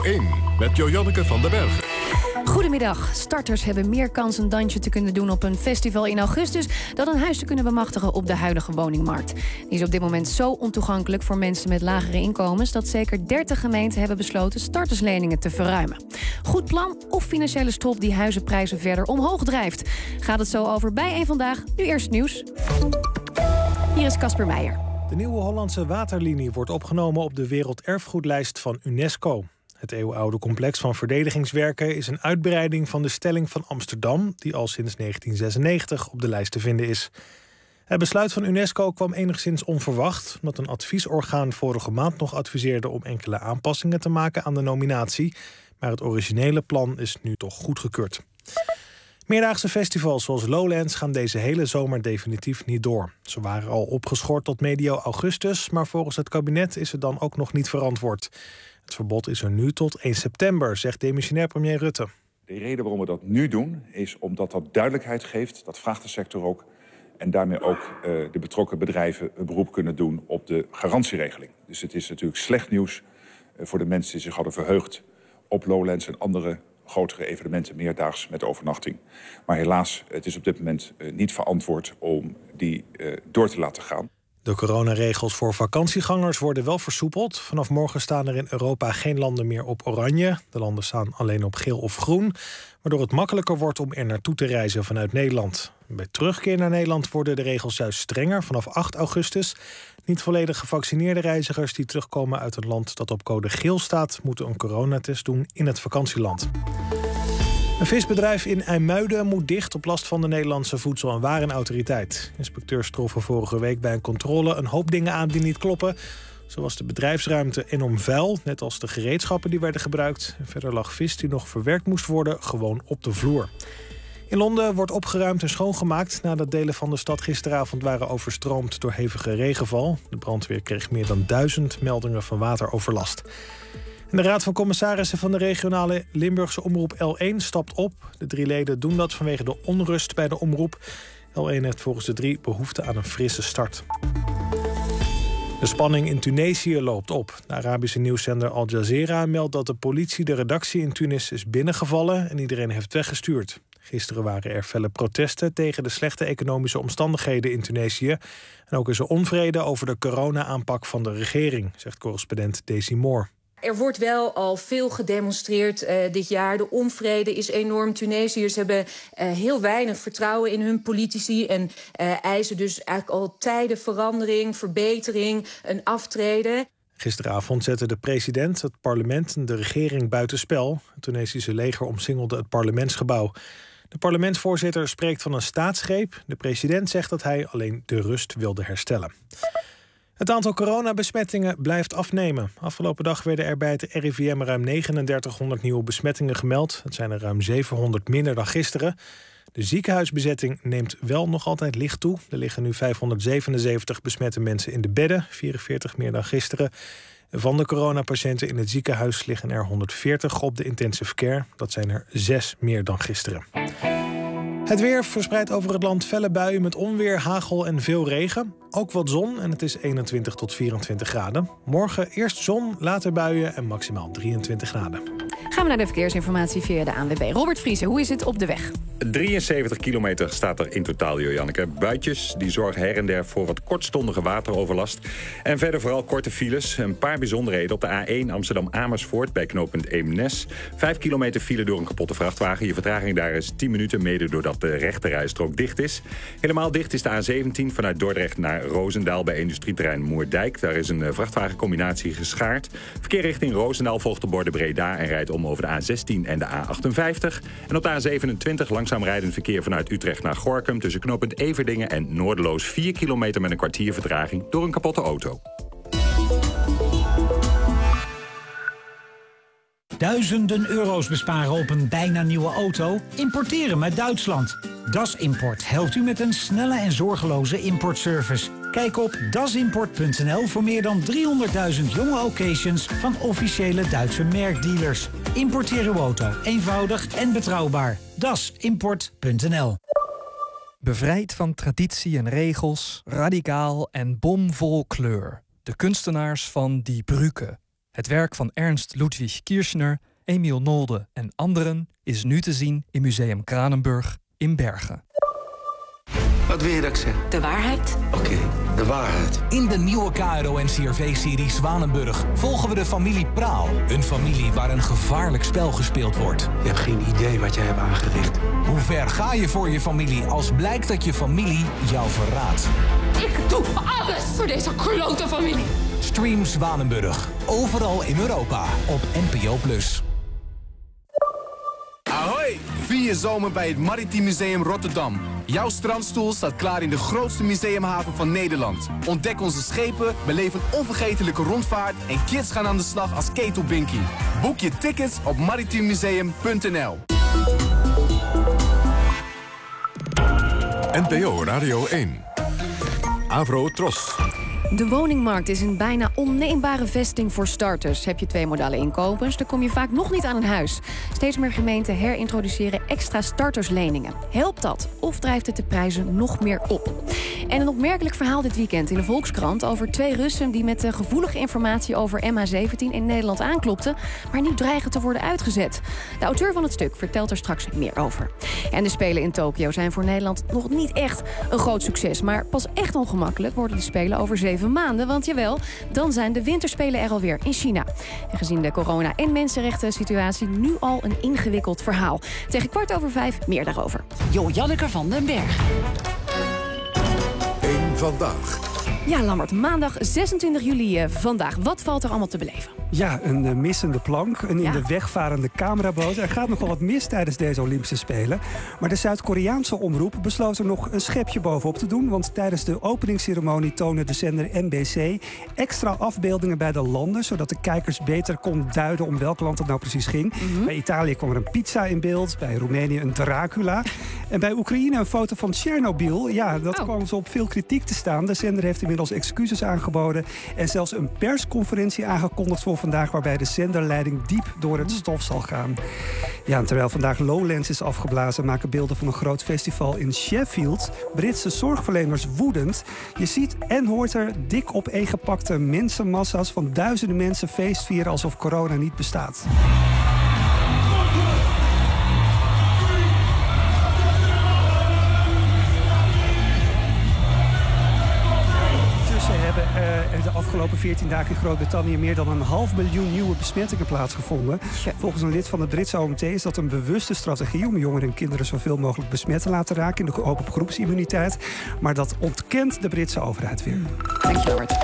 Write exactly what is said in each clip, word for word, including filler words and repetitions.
één met Joanneke van den Bergen. Goedemiddag. Starters hebben meer kans een dansje te kunnen doen op een festival in augustus dan een huis te kunnen bemachtigen op de huidige woningmarkt. Die is op dit moment zo ontoegankelijk voor mensen met lagere inkomens dat zeker dertig gemeenten hebben besloten startersleningen te verruimen. Goed plan of financiële strop die huizenprijzen verder omhoog drijft? Gaat het zo over bij één Vandaag. Nu eerst nieuws. Hier is Casper Meijer. De nieuwe Hollandse waterlinie wordt opgenomen op de werelderfgoedlijst van UNESCO. Het eeuwenoude complex van verdedigingswerken is een uitbreiding van de stelling van Amsterdam, die al sinds negentien zesennegentig op de lijst te vinden is. Het besluit van UNESCO kwam enigszins onverwacht, omdat een adviesorgaan vorige maand nog adviseerde om enkele aanpassingen te maken aan de nominatie, maar het originele plan is nu toch goedgekeurd. Meerdaagse festivals zoals Lowlands gaan deze hele zomer definitief niet door. Ze waren al opgeschort tot medio augustus, maar volgens het kabinet is het dan ook nog niet verantwoord. Het verbod is er nu tot één september, zegt demissionair premier Rutte. De reden waarom we dat nu doen is omdat dat duidelijkheid geeft. Dat vraagt de sector ook. En daarmee ook uh, de betrokken bedrijven een beroep kunnen doen op de garantieregeling. Dus het is natuurlijk slecht nieuws uh, voor de mensen die zich hadden verheugd op Lowlands en andere grotere evenementen meerdaags met overnachting. Maar helaas, het is op dit moment uh, niet verantwoord om die uh, door te laten gaan. De coronaregels voor vakantiegangers worden wel versoepeld. Vanaf morgen staan er in Europa geen landen meer op oranje. De landen staan alleen op geel of groen, waardoor het makkelijker wordt om er naartoe te reizen vanuit Nederland. Bij terugkeer naar Nederland worden de regels juist strenger vanaf acht augustus. Niet volledig gevaccineerde reizigers die terugkomen uit een land dat op code geel staat, moeten een coronatest doen in het vakantieland. Een visbedrijf in IJmuiden moet dicht op last van de Nederlandse Voedsel- en Warenautoriteit. Inspecteurs troffen vorige week bij een controle een hoop dingen aan die niet kloppen. Zo was de bedrijfsruimte enorm vuil, net als de gereedschappen die werden gebruikt. En verder lag vis die nog verwerkt moest worden gewoon op de vloer. In Londen wordt opgeruimd en schoongemaakt nadat delen van de stad gisteravond waren overstroomd door hevige regenval. De brandweer kreeg meer dan duizend meldingen van wateroverlast. En de Raad van Commissarissen van de regionale Limburgse omroep L één stapt op. De drie leden doen dat vanwege de onrust bij de omroep. L één heeft volgens de drie behoefte aan een frisse start. De spanning in Tunesië loopt op. De Arabische nieuwszender Al Jazeera meldt dat de politie de redactie in Tunis is binnengevallen en iedereen heeft weggestuurd. Gisteren waren er felle protesten tegen de slechte economische omstandigheden in Tunesië. En ook is er onvrede over de corona-aanpak van de regering, zegt correspondent Daisy Moore. Er wordt wel al veel gedemonstreerd uh, dit jaar. De onvrede is enorm. Tunesiërs hebben uh, heel weinig vertrouwen in hun politici en uh, eisen dus eigenlijk al tijden verandering, verbetering, een aftreden. Gisteravond zette de president, het parlement en de regering buitenspel. Het Tunesische leger omsingelde het parlementsgebouw. De parlementsvoorzitter spreekt van een staatsgreep. De president zegt dat hij alleen de rust wilde herstellen. Het aantal coronabesmettingen blijft afnemen. Afgelopen dag werden er bij het R I V M ruim negenendertighonderd nieuwe besmettingen gemeld. Dat zijn er ruim zevenhonderd minder dan gisteren. De ziekenhuisbezetting neemt wel nog altijd licht toe. Er liggen nu vijfhonderdzevenenzeventig besmette mensen in de bedden, vierenveertig meer dan gisteren. Van de coronapatiënten in het ziekenhuis liggen er honderdveertig op de intensive care. Dat zijn er zes meer dan gisteren. Het weer verspreidt over het land felle buien met onweer, hagel en veel regen. Ook wat zon en het is eenentwintig tot vierentwintig graden. Morgen eerst zon, later buien en maximaal drieëntwintig graden. Gaan we naar de verkeersinformatie via de A N W B. Robert Vriesen, hoe is het op de weg? drieënzeventig kilometer staat er in totaal, Joanneke. Buitjes die zorgen her en der voor wat kortstondige wateroverlast. En verder vooral korte files. Een paar bijzonderheden op de A één Amsterdam-Amersfoort bij knooppunt Eemnes. Vijf kilometer file door een kapotte vrachtwagen. Je vertraging daar is tien minuten, mede doordat de rechterrijstrook dicht is. Helemaal dicht is de A zeventien vanuit Dordrecht naar Roosendaal bij industrieterrein Moerdijk. Daar is een vrachtwagencombinatie geschaard. Verkeer richting Roosendaal volgt de borden Breda en rijdt om over de A zestien en de A achtenvijftig. En op de A zevenentwintig langzaam rijdend verkeer vanuit Utrecht naar Gorinchem tussen knooppunt Everdingen en Noorderloos vier kilometer met een kwartier vertraging door een kapotte auto. Duizenden euro's besparen op een bijna nieuwe auto? Importeren met Duitsland. Das Import helpt u met een snelle en zorgeloze importservice. Kijk op dasimport punt n l voor meer dan driehonderdduizend jonge occasions van officiële Duitse merkdealers. Importeer uw auto eenvoudig en betrouwbaar. dasimport punt n l. Bevrijd van traditie en regels, radicaal en bomvol kleur. De kunstenaars van Die Brücke. Het werk van Ernst Ludwig Kirchner, Emiel Nolde en anderen is nu te zien in Museum Kranenburg in Bergen. Wat wil je dat ik zeg? De waarheid. Oké, okay, de waarheid. In de nieuwe K R O N C R V-serie Zwanenburg volgen we de familie Praal. Een familie waar een gevaarlijk spel gespeeld wordt. Je hebt geen idee wat jij hebt aangericht. Hoe ver ga je voor je familie als blijkt dat je familie jou verraadt? Ik doe alles voor deze klote familie. Stream Zwanenburg. Overal in Europa op N P O plus. Ahoy! Vier je zomer bij het Maritiem Museum Rotterdam. Jouw strandstoel staat klaar in de grootste museumhaven van Nederland. Ontdek onze schepen, beleef een onvergetelijke rondvaart en kids gaan aan de slag als ketelbinkie. Boek je tickets op maritiem museum punt n l. N P O Radio één. Avro Tros. De woningmarkt is een bijna onneembare vesting voor starters. Heb je twee modale inkomens, dan kom je vaak nog niet aan een huis. Steeds meer gemeenten herintroduceren extra startersleningen. Helpt dat of drijft het de prijzen nog meer op? En een opmerkelijk verhaal dit weekend in de Volkskrant over twee Russen die met de gevoelige informatie over M H zeventien in Nederland aanklopten, maar nu dreigen te worden uitgezet. De auteur van het stuk vertelt er straks meer over. En de Spelen in Tokio zijn voor Nederland nog niet echt een groot succes, maar pas echt ongemakkelijk worden de Spelen over zeven maanden, want jawel, dan zijn de winterspelen er alweer in China. En gezien de corona- en mensenrechten situatie nu al een ingewikkeld verhaal. Tegen kwart over vijf meer daarover. Jo Janneke van den Berg. Eén vandaag. Ja, Lambert, maandag zesentwintig juli uh, vandaag. Wat valt er allemaal te beleven? Ja, een uh, missende plank, een in ja. de weg varende cameraboot. Er gaat nogal wat mis tijdens deze Olympische Spelen. Maar de Zuid-Koreaanse omroep besloot er nog een schepje bovenop te doen. Want tijdens de openingsceremonie toonde de zender N B C extra afbeeldingen bij de landen, zodat de kijkers beter kon duiden om welk land het nou precies ging. Mm-hmm. Bij Italië kwam er een pizza in beeld, bij Roemenië een Dracula. En bij Oekraïne een foto van Tsjernobyl. Ja, dat oh. kwam zo op veel kritiek te staan. De zender heeft inmiddels excuses aangeboden en zelfs een persconferentie aangekondigd voor vandaag, waarbij de zenderleiding diep door het stof zal gaan. Ja, en terwijl vandaag Lowlands is afgeblazen, maken beelden van een groot festival in Sheffield Britse zorgverleners woedend. Je ziet en hoort er dik opeengepakte mensenmassa's van duizenden mensen feestvieren alsof corona niet bestaat. Er uh, de afgelopen veertien dagen in Groot-Brittannië meer dan een half miljoen nieuwe besmettingen plaatsgevonden. Volgens een lid van het Britse O M T is dat een bewuste strategie om jongeren en kinderen zoveel mogelijk besmet te laten raken in de hoop op groepsimmuniteit. Maar dat ontkent de Britse overheid weer. Dank je, Robert.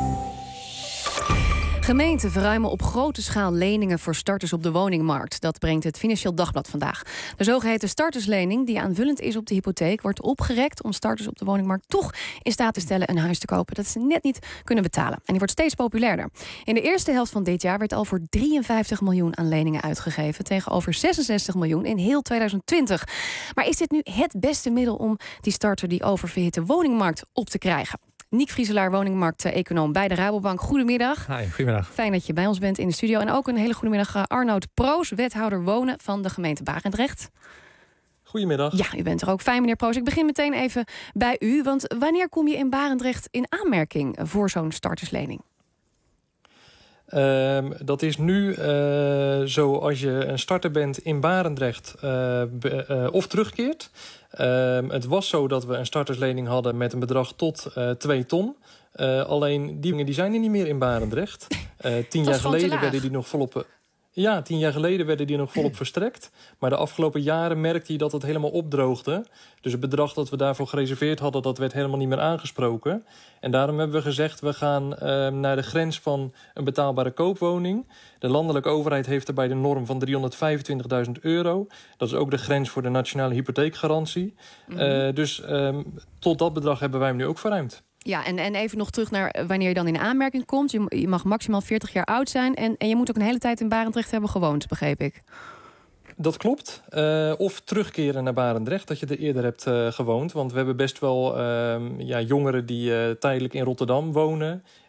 Gemeenten verruimen op grote schaal leningen voor starters op de woningmarkt. Dat brengt het Financieel Dagblad vandaag. De zogeheten starterslening, die aanvullend is op de hypotheek, wordt opgerekt om starters op de woningmarkt toch in staat te stellen een huis te kopen dat ze net niet kunnen betalen. En die wordt steeds populairder. In de eerste helft van dit jaar werd al voor drieënvijftig miljoen aan leningen uitgegeven, tegenover zesenzestig miljoen in heel tweeduizend twintig. Maar is dit nu het beste middel om die starter die oververhitte woningmarkt op te krijgen? Niek Vrieselaar, woningmarkt-econoom bij de Rabobank. Goedemiddag. Hi, goedemiddag. Fijn dat je bij ons bent in de studio. En ook een hele goede middag Arnoud Proos, wethouder wonen van de gemeente Barendrecht. Goedemiddag. Ja, u bent er ook. Fijn, meneer Proos. Ik begin meteen even bij u. Want wanneer kom je in Barendrecht in aanmerking voor zo'n starterslening? Um, dat is nu uh, zo als je een starter bent in Barendrecht uh, be, uh, of terugkeert. Um, het was zo dat we een starterslening hadden met een bedrag tot uh, twee ton. Uh, alleen die dingen die zijn er niet meer in Barendrecht. Uh, tien jaar geleden werden die nog volop... Ja, tien jaar geleden werden die nog volop verstrekt. Maar de afgelopen jaren merkte je dat het helemaal opdroogde. Dus het bedrag dat we daarvoor gereserveerd hadden, dat werd helemaal niet meer aangesproken. En daarom hebben we gezegd, we gaan uh, naar de grens van een betaalbare koopwoning. De landelijke overheid heeft daarbij de norm van driehonderdvijfentwintigduizend euro. Dat is ook de grens voor de nationale hypotheekgarantie. Mm-hmm. Uh, dus um, tot dat bedrag hebben wij hem nu ook verruimd. Ja, en, en even nog terug naar wanneer je dan in aanmerking komt. Je, je mag maximaal veertig jaar oud zijn. En, en je moet ook een hele tijd in Barendrecht hebben gewoond, begreep ik. Dat klopt. Uh, of terugkeren naar Barendrecht, dat je er eerder hebt uh, gewoond. Want we hebben best wel uh, ja, jongeren die uh, tijdelijk in Rotterdam wonen.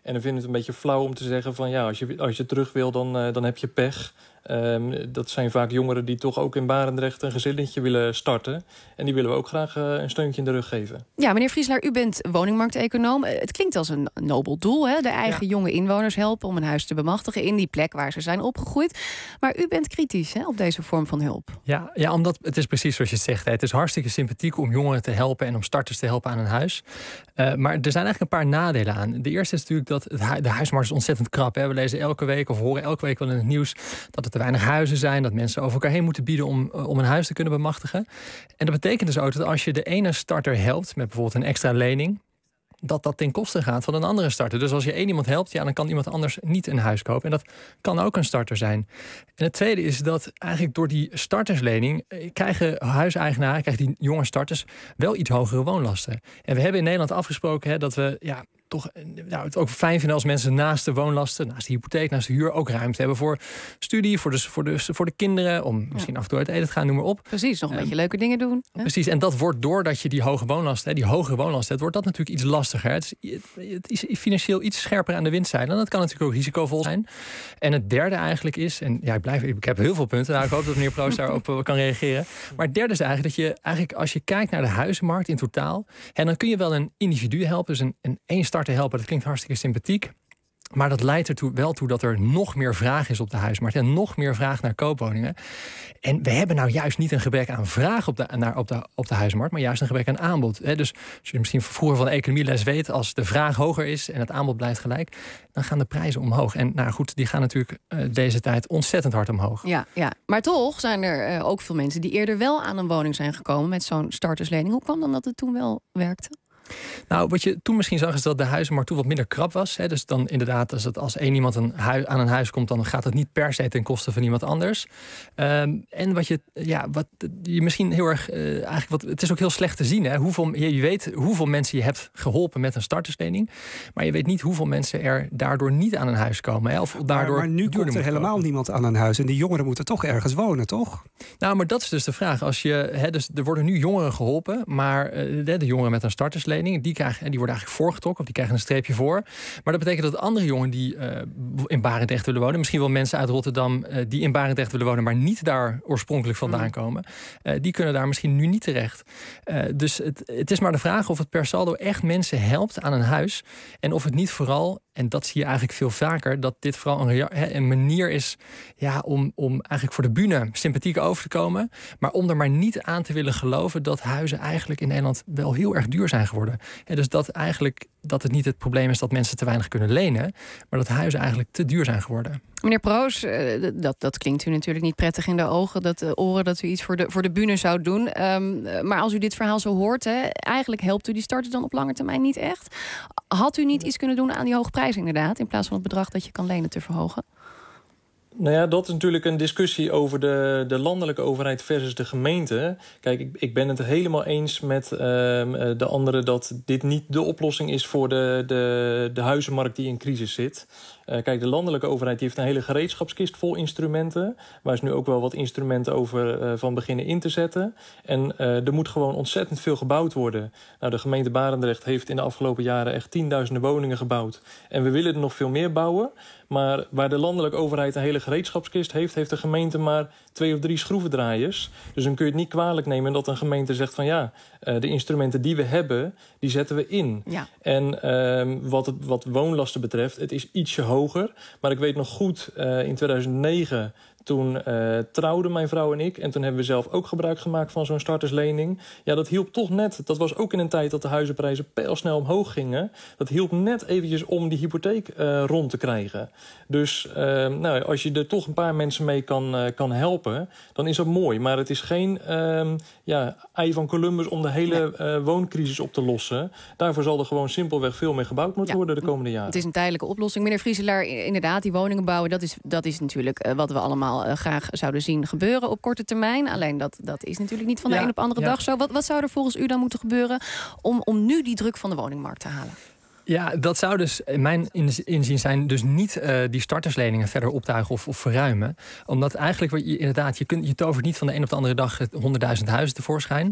En dan vinden we het een beetje flauw om te zeggen van ja, als je, als je terug wil, dan, uh, dan heb je pech. Um, dat zijn vaak jongeren die toch ook in Barendrecht een gezinnetje willen starten. En die willen we ook graag uh, een steuntje in de rug geven. Ja, meneer Vrieselaar, u bent woningmarkteconoom. Het klinkt als een nobel doel, hè? De eigen ja. jonge inwoners helpen om een huis te bemachtigen in die plek waar ze zijn opgegroeid. Maar u bent kritisch, hè, op deze vorm van hulp. Ja, ja, omdat het is precies zoals je het zegt. Hè. Het is hartstikke sympathiek om jongeren te helpen en om starters te helpen aan een huis. Uh, maar er zijn eigenlijk een paar nadelen aan. De eerste is natuurlijk dat het hu- de huismarkt is ontzettend krap. Hè. We lezen elke week of horen elke week wel in het nieuws dat er te weinig huizen zijn, dat mensen over elkaar heen moeten bieden om, om een huis te kunnen bemachtigen. En dat betekent dus ook dat als je de ene starter helpt met bijvoorbeeld een extra lening, dat dat ten koste gaat van een andere starter. Dus als je één iemand helpt, ja, dan kan iemand anders niet een huis kopen. En dat kan ook een starter zijn. En het tweede is dat eigenlijk door die starterslening krijgen huiseigenaren, krijgen die jonge starters wel iets hogere woonlasten. En we hebben in Nederland afgesproken hè, dat we ja, toch nou, het ook fijn vinden als mensen naast de woonlasten, naast de hypotheek, naast de huur ook ruimte hebben voor studie, voor de, voor de, voor de kinderen, om misschien ja. af en toe uit eten te gaan, noem maar op. Precies, nog een um, beetje leuke dingen doen. Hè? Precies, en dat wordt doordat je die hoge woonlasten, hè, die hogere woonlasten hebt, wordt dat natuurlijk iets lastiger. Het is, het is financieel iets scherper aan de windzijde. En dat kan natuurlijk ook risicovol zijn. En het derde eigenlijk is, en ja, ik blijf, ik heb heel veel punten, nou, ik hoop dat meneer Proost daarop kan reageren. Maar het derde is eigenlijk dat je eigenlijk als je kijkt naar de huizenmarkt in totaal, en dan kun je wel een individu helpen, dus een, een één starter helpen. Dat klinkt hartstikke sympathiek. Maar dat leidt er toe, wel toe dat er nog meer vraag is op de huismarkt. En nog meer vraag naar koopwoningen. En we hebben nou juist niet een gebrek aan vraag op de, naar, op de, op de huismarkt, maar juist een gebrek aan aanbod. He, dus als je misschien vroeger van de economieles weet, als de vraag hoger is en het aanbod blijft gelijk, dan gaan de prijzen omhoog. En nou goed, die gaan natuurlijk uh, deze tijd ontzettend hard omhoog. Ja, ja. Maar toch zijn er uh, ook veel mensen die eerder wel aan een woning zijn gekomen met zo'n starterslening. Hoe kwam dan dat het toen wel werkte? Nou, wat je toen misschien zag is dat de huizenmarkt toen wat minder krap was. Hè. Dus dan inderdaad, als, het, als één iemand een hui, aan een huis komt, dan gaat het niet per se ten koste van iemand anders. Um, en wat je, ja, wat je misschien heel erg, uh, eigenlijk wat, het is ook heel slecht te zien. Hè. Hoeveel, je, je weet hoeveel mensen je hebt geholpen met een starterslening, maar je weet niet hoeveel mensen er daardoor niet aan een huis komen. Hè. Of daardoor maar, maar nu komt er helemaal komen. niemand aan een huis en die jongeren moeten toch ergens wonen, toch? Nou, maar dat is dus de vraag. Als je, hè, dus er worden nu jongeren geholpen, maar uh, de, de jongeren met een starterslening, Die, krijgen, die worden eigenlijk voorgetrokken, of die krijgen een streepje voor. Maar dat betekent dat andere jongeren die uh, in Barendrecht willen wonen, misschien wel mensen uit Rotterdam uh, die in Barendrecht willen wonen, maar niet daar oorspronkelijk vandaan komen, uh, die kunnen daar misschien nu niet terecht. Uh, dus het, het is maar de vraag of het per saldo echt mensen helpt aan een huis. En of het niet vooral, en dat zie je eigenlijk veel vaker, dat dit vooral een, he, een manier is ja, om, om eigenlijk voor de bühne sympathiek over te komen, maar om er maar niet aan te willen geloven dat huizen eigenlijk in Nederland wel heel erg duur zijn geworden. Ja, dus dat eigenlijk dat het niet het probleem is dat mensen te weinig kunnen lenen, maar dat huizen eigenlijk te duur zijn geworden. Meneer Proost, dat, dat klinkt u natuurlijk niet prettig in de ogen, dat uh, oren dat u iets voor de, voor de bühne zou doen. Um, maar als u dit verhaal zo hoort, hè, eigenlijk helpt u die starters dan op lange termijn niet echt. Had u niet iets kunnen doen aan die hoge prijs inderdaad, in plaats van het bedrag dat je kan lenen te verhogen? Nou ja, dat is natuurlijk een discussie over de, de landelijke overheid versus de gemeente. Kijk, ik, ik ben het helemaal eens met uh, de anderen dat dit niet de oplossing is voor de, de, de huizenmarkt die in crisis zit. Uh, kijk, de landelijke overheid die heeft een hele gereedschapskist vol instrumenten, waar ze nu ook wel wat instrumenten over uh, van beginnen in te zetten. En uh, er moet gewoon ontzettend veel gebouwd worden. Nou, de gemeente Barendrecht heeft in de afgelopen jaren echt tienduizenden woningen gebouwd. En we willen er nog veel meer bouwen. Maar waar de landelijke overheid een hele gereedschapskist heeft, heeft de gemeente maar twee of drie schroevendraaiers. Dus dan kun je het niet kwalijk nemen dat een gemeente zegt van ja, uh, de instrumenten die we hebben, die zetten we in. Ja. En uh, wat, het, wat woonlasten betreft, het is ietsje hoger. Maar ik weet nog goed, uh, in tweeduizend negen... Toen uh, trouwden mijn vrouw en ik. En toen hebben we zelf ook gebruik gemaakt van zo'n starterslening. Ja, dat hielp toch net. Dat was ook in een tijd dat de huizenprijzen pijlsnel omhoog gingen. Dat hielp net eventjes om die hypotheek uh, rond te krijgen. Dus uh, nou, als je er toch een paar mensen mee kan, uh, kan helpen, dan is dat mooi. Maar het is geen uh, ja, ei van Columbus om de hele uh, wooncrisis op te lossen. Daarvoor zal er gewoon simpelweg veel meer gebouwd moeten ja. worden de komende jaren. Het is een tijdelijke oplossing. Meneer Vrieselaar, inderdaad, die woningen bouwen, dat is, dat is natuurlijk uh, wat we allemaal Uh, graag zouden zien gebeuren op korte termijn. Alleen dat, dat is natuurlijk niet van de ja, een op de andere ja. dag zo. Wat, wat zou er volgens u dan moeten gebeuren om, om nu die druk van de woningmarkt te halen? Ja, dat zou dus in mijn inzien zijn dus niet uh, die startersleningen verder optuigen of, of verruimen. Omdat eigenlijk, wat je, inderdaad, je, kunt, je tovert niet van de een op de andere dag honderdduizend huizen tevoorschijn.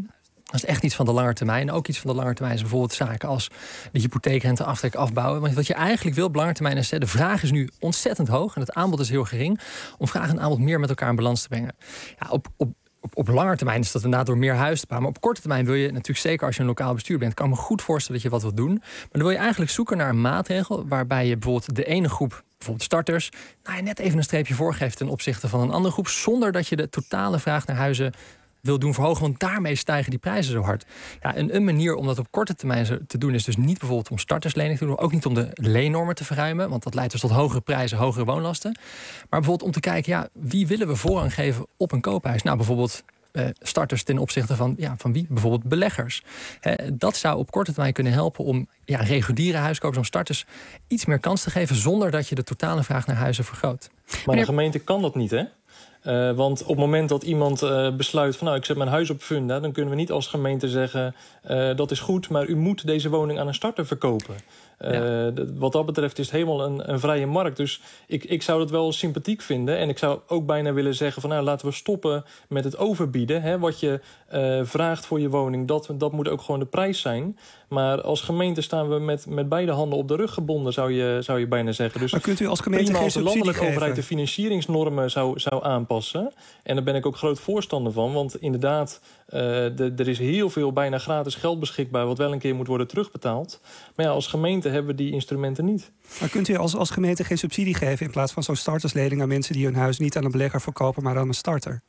Dat is echt iets van de lange termijn. Ook iets van de lange termijn is bijvoorbeeld zaken als de hypotheekrenteaftrek afbouwen. Want wat je eigenlijk wil op lange termijn is, de vraag is nu ontzettend hoog en het aanbod is heel gering, om vraag en aanbod meer met elkaar in balans te brengen. Ja, op, op Op, op lange termijn is dat inderdaad door meer huis te bouwen. Maar op korte termijn wil je natuurlijk, zeker als je een lokaal bestuur bent, kan ik me goed voorstellen dat je wat wilt doen. Maar dan wil je eigenlijk zoeken naar een maatregel waarbij je bijvoorbeeld de ene groep, bijvoorbeeld starters, nou ja, net even een streepje voorgeeft ten opzichte van een andere groep, zonder dat je de totale vraag naar huizen wil doen verhogen, want daarmee stijgen die prijzen zo hard. Ja, en een manier om dat op korte termijn te doen is dus niet bijvoorbeeld om starterslening te doen, ook niet om de leennormen te verruimen, want dat leidt dus tot hogere prijzen, hogere woonlasten. Maar bijvoorbeeld om te kijken, ja, wie willen we voorrang geven op een koophuis? Nou, bijvoorbeeld uh, starters ten opzichte van, ja, van wie? Bijvoorbeeld beleggers. He, dat zou op korte termijn kunnen helpen om ja, reguliere huiskopers, om starters iets meer kans te geven, zonder dat je de totale vraag naar huizen vergroot. Maar de gemeente kan dat niet, hè? Uh, want op het moment dat iemand uh, besluit van, nou, ik zet mijn huis op funda, dan kunnen we niet als gemeente zeggen, uh, dat is goed, maar u moet deze woning aan een starter verkopen. Uh, ja. d- wat dat betreft is het helemaal een, een vrije markt. Dus ik, ik zou dat wel sympathiek vinden. En ik zou ook bijna willen zeggen van, nou, laten we stoppen met het overbieden. Hè. Wat je uh, vraagt voor je woning, dat, dat moet ook gewoon de prijs zijn. Maar als gemeente staan we met, met beide handen op de rug gebonden, zou je, zou je bijna zeggen. Dus maar kunt u als gemeente prima geen als de subsidie landelijke geven? overheid de financieringsnormen zou, zou aanpassen. En daar ben ik ook groot voorstander van. Want inderdaad, uh, de, er is heel veel bijna gratis geld beschikbaar, wat wel een keer moet worden terugbetaald. Maar ja, als gemeente hebben we die instrumenten niet. Maar kunt u als, als gemeente geen subsidie geven in plaats van zo'n starterslening aan mensen die hun huis niet aan een belegger verkopen, maar aan een starter?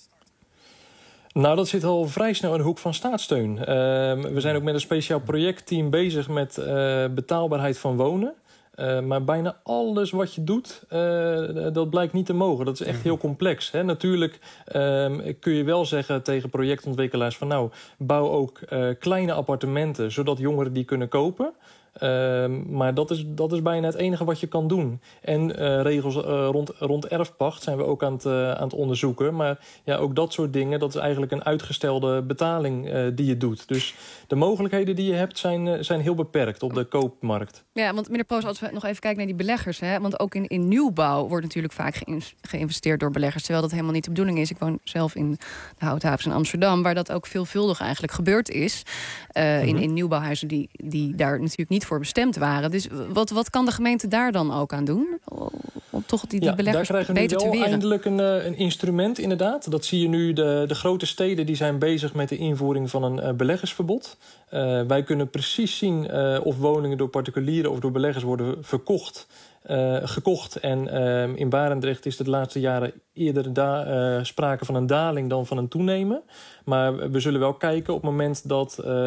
Nou, dat zit al vrij snel in de hoek van staatssteun. Uh, we zijn ook met een speciaal projectteam bezig met uh, betaalbaarheid van wonen. Uh, maar bijna alles wat je doet, uh, dat blijkt niet te mogen. Dat is echt heel complex. Hè? Natuurlijk uh, kun je wel zeggen tegen projectontwikkelaars van, nou, bouw ook uh, kleine appartementen, zodat jongeren die kunnen kopen. Uh, maar dat is, dat is bijna het enige wat je kan doen. En uh, regels uh, rond, rond erfpacht zijn we ook aan het, uh, aan het onderzoeken. Maar ja, ook dat soort dingen, dat is eigenlijk een uitgestelde betaling uh, die je doet. Dus de mogelijkheden die je hebt zijn, uh, zijn heel beperkt op de koopmarkt. Ja, want meneer Proos, als we nog even kijken naar die beleggers, hè, want ook in, in nieuwbouw wordt natuurlijk vaak geïn- geïnvesteerd door beleggers, terwijl dat helemaal niet de bedoeling is. Ik woon zelf in de Houthavens in Amsterdam, waar dat ook veelvuldig eigenlijk gebeurd is. Uh, mm-hmm. in, in nieuwbouwhuizen die, die daar natuurlijk niet voor bestemd waren. Dus wat, wat kan de gemeente daar dan ook aan doen? Om toch die, die ja, beleggers daar krijgen we beter nu te wel weren? Eindelijk een, een instrument, inderdaad. Dat zie je nu. De, de grote steden die zijn bezig met de invoering van een uh, beleggersverbod. Uh, wij kunnen precies zien uh, of woningen door particulieren of door beleggers worden verkocht. Uh, gekocht. En uh, in Barendrecht is het de laatste jaren eerder da- uh, sprake van een daling dan van een toenemen. Maar we zullen wel kijken op het moment dat uh,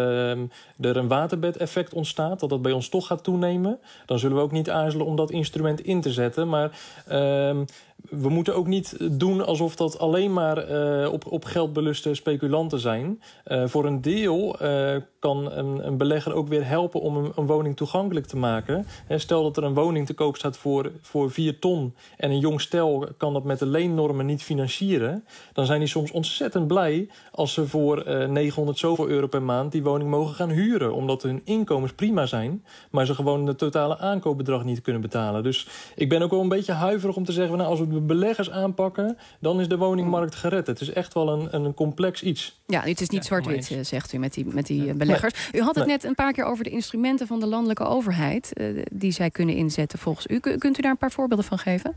er een waterbedeffect ontstaat, dat dat bij ons toch gaat toenemen. Dan zullen we ook niet aarzelen om dat instrument in te zetten. Maar uh, we moeten ook niet doen alsof dat alleen maar uh, op, op geldbeluste speculanten zijn. Uh, voor een deel uh, kan een, een belegger ook weer helpen om een, een woning toegankelijk te maken. He, stel dat er een woning te koop staat voor, voor vier ton... en een jong stel kan dat met de leennormen niet financieren, dan zijn die soms ontzettend blij als ze voor uh, negenhonderd zoveel euro per maand die woning mogen gaan huren. Omdat hun inkomens prima zijn, maar ze gewoon het totale aankoopbedrag niet kunnen betalen. Dus ik ben ook wel een beetje huiverig om te zeggen, nou, als we de beleggers aanpakken, dan is de woningmarkt gered. Het is echt wel een, een complex iets. Ja, het is niet ja, zwart-wit, zegt u, met die, met die beleggers. Nee. U had het nee. net een paar keer over de instrumenten van de landelijke overheid uh, die zij kunnen inzetten volgens u. K- kunt u daar een paar voorbeelden van geven?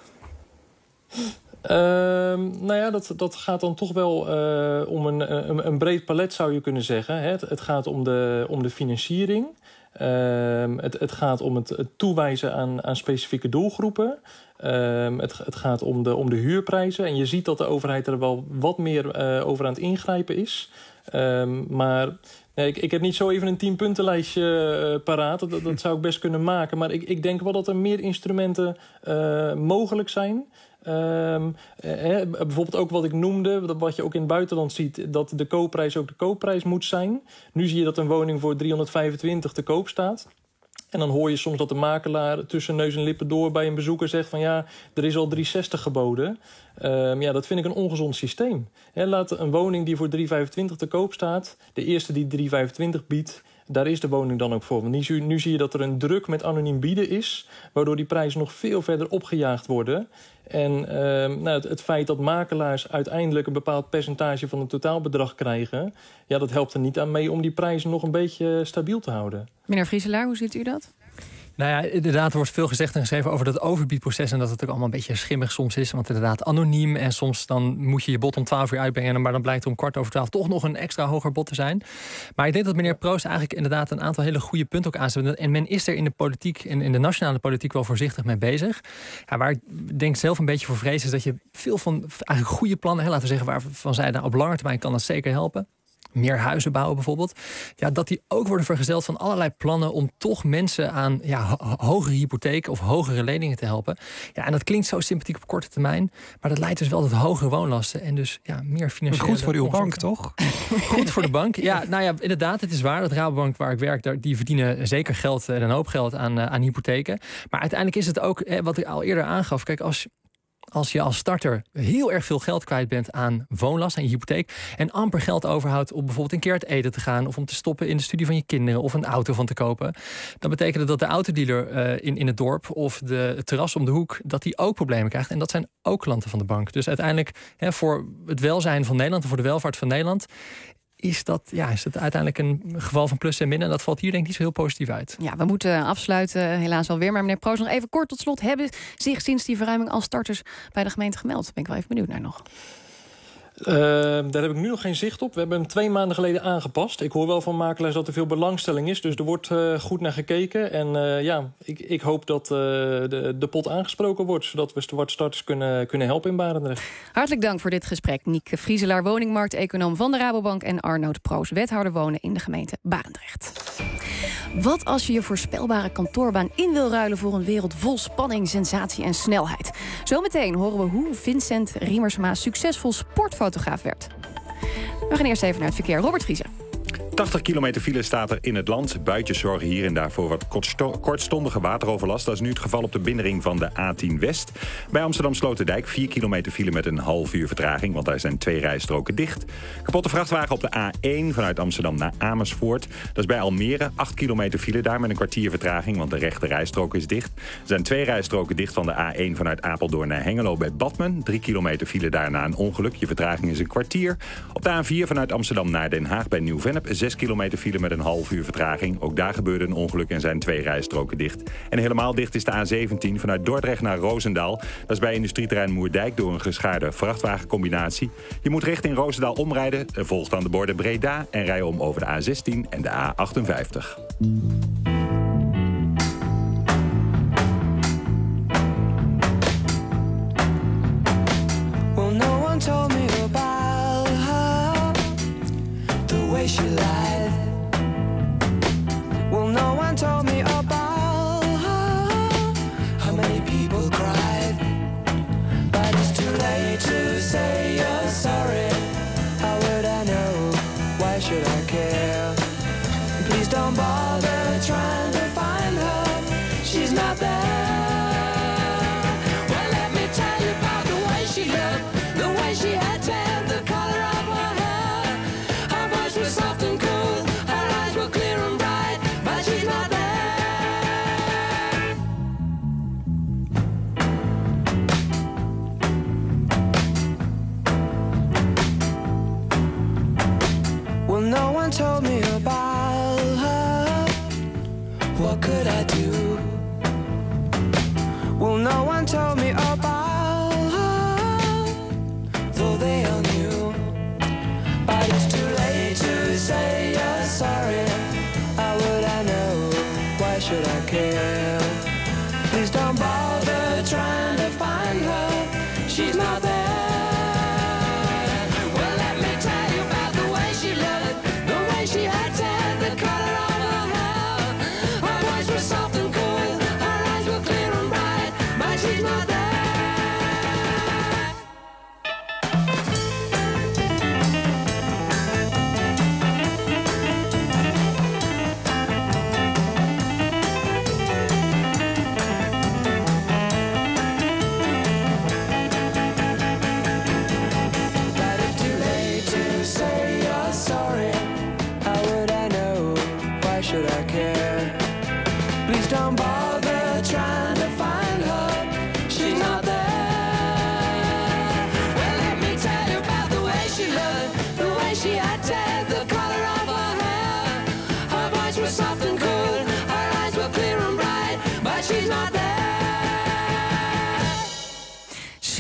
Uh, nou ja, dat, dat gaat dan toch wel uh, om een, een, een breed palet, zou je kunnen zeggen. Hè. Het, het gaat om de, om de financiering. Uh, het, het gaat om het, het toewijzen aan, aan specifieke doelgroepen. Uh, het, het gaat om de, om de huurprijzen. En je ziet dat de overheid er wel wat meer uh, over aan het ingrijpen is. Uh, maar nee, ik, ik heb niet zo even een tienpuntenlijstje uh, paraat. Dat, dat zou ik best kunnen maken. Maar ik, ik denk wel dat er meer instrumenten uh, mogelijk zijn. Um, eh, bijvoorbeeld ook wat ik noemde, wat je ook in het buitenland ziet, dat de koopprijs ook de koopprijs moet zijn. Nu zie je dat een woning voor driehonderdvijfentwintig te koop staat. En dan hoor je soms dat de makelaar tussen neus en lippen door bij een bezoeker zegt van ja, er is al driehonderdzestig geboden. Um, ja, dat vind ik een ongezond systeem. He, laat een woning die voor driehonderdvijfentwintig te koop staat, de eerste die driehonderdvijfentwintig biedt, Daar is de woning dan ook voor. Want nu, nu zie je dat er een druk met anoniem bieden is, waardoor die prijzen nog veel verder opgejaagd worden. En uh, nou, het, het feit dat makelaars uiteindelijk een bepaald percentage van het totaalbedrag krijgen, ja, dat helpt er niet aan mee om die prijzen nog een beetje stabiel te houden. Meneer Vrieselaar, hoe ziet u dat? Nou ja, inderdaad, er wordt veel gezegd en geschreven over dat overbiedproces en dat het ook allemaal een beetje schimmig soms is. Want inderdaad, anoniem en soms dan moet je je bod om twaalf uur uitbrengen, maar dan blijkt er om kwart over twaalf toch nog een extra hoger bod te zijn. Maar ik denk dat meneer Proost eigenlijk inderdaad een aantal hele goede punten ook aanzet. En men is er in de politiek en in de nationale politiek wel voorzichtig mee bezig. Ja, waar ik denk zelf een beetje voor vrees is dat je veel van eigenlijk goede plannen, hè, laten we zeggen, waarvan zij nou, op lange termijn kan dat zeker helpen. Meer huizen bouwen bijvoorbeeld. Ja, dat die ook worden vergezeld van allerlei plannen om toch mensen aan ja, ho- hogere hypotheken of hogere leningen te helpen. Ja, en dat klinkt zo sympathiek op korte termijn, maar dat leidt dus wel tot hogere woonlasten en dus ja, meer financiële. Goed voor uw bank, toch? Goed voor de bank. Ja, nou ja, inderdaad, het is waar. Dat Rabobank waar ik werk, daar, die verdienen zeker geld en een hoop geld aan, uh, aan hypotheken. Maar uiteindelijk is het ook, eh, wat ik al eerder aangaf, kijk, als Als je als starter heel erg veel geld kwijt bent aan woonlast en je hypotheek en amper geld overhoudt om bijvoorbeeld een keer uit eten te gaan of om te stoppen in de studie van je kinderen of een auto van te kopen, dan betekent het dat de autodealer uh, in, in het dorp of de het terras om de hoek, dat die ook problemen krijgt. En dat zijn ook klanten van de bank. Dus uiteindelijk hè, voor het welzijn van Nederland en voor de welvaart van Nederland is dat, ja, is dat uiteindelijk een geval van plus en min. En dat valt hier denk ik niet zo heel positief uit. Ja, we moeten afsluiten helaas alweer. Maar meneer Proost, nog even kort tot slot. Hebben zich sinds die verruiming al starters bij de gemeente gemeld? Daar ben ik wel even benieuwd naar nog. Uh, daar heb ik nu nog geen zicht op. We hebben hem twee maanden geleden aangepast. Ik hoor wel van makelaars dat er veel belangstelling is. Dus er wordt uh, goed naar gekeken. En uh, ja, ik, ik hoop dat uh, de, de pot aangesproken wordt, zodat we wat starters kunnen, kunnen helpen in Barendrecht. Hartelijk dank voor dit gesprek. Nieke Vrieselaar, woningmarkt-econoom van de Rabobank, en Arnoud Proost, wethouder wonen in de gemeente Barendrecht. Wat als je je voorspelbare kantoorbaan in wil ruilen voor een wereld vol spanning, sensatie en snelheid? Zometeen horen we hoe Vincent Riemersma succesvol sportfotograaf werd. We gaan eerst even naar het verkeer. Robert Vriezen. tachtig kilometer file staat er in het land. Buitjes zorgen hier en daar voor wat kortsto- kortstondige wateroverlast. Dat is nu het geval op de binnenring van de A tien West. Bij Amsterdam Sloterdijk vier kilometer file met een half uur vertraging, want daar zijn twee rijstroken dicht. Kapotte vrachtwagen op de A één vanuit Amsterdam naar Amersfoort. Dat is bij Almere acht kilometer file daar met een kwartier vertraging, want de rechte rijstrook is dicht. Er zijn twee rijstroken dicht van de A één vanuit Apeldoorn naar Hengelo bij Badmen. drie kilometer file daar na een ongeluk. Je vertraging is een kwartier. Op de A vier vanuit Amsterdam naar Den Haag bij Nieuw-Vennep zes kilometer file met een half uur vertraging. Ook daar gebeurde een ongeluk en zijn twee rijstroken dicht. En helemaal dicht is de A zeventien vanuit Dordrecht naar Roosendaal. Dat is bij industrieterrein Moerdijk door een geschaarde vrachtwagencombinatie. Je moet richting Roosendaal omrijden, volgt aan de borden Breda en rijden om over de A zestien en de A achtenvijftig. Well, no one told me about her, the way she lied. Well, no one told me about her, how many people cried. But it's too late to say you're sorry. How would I know? Why should I care? Please don't bother trying.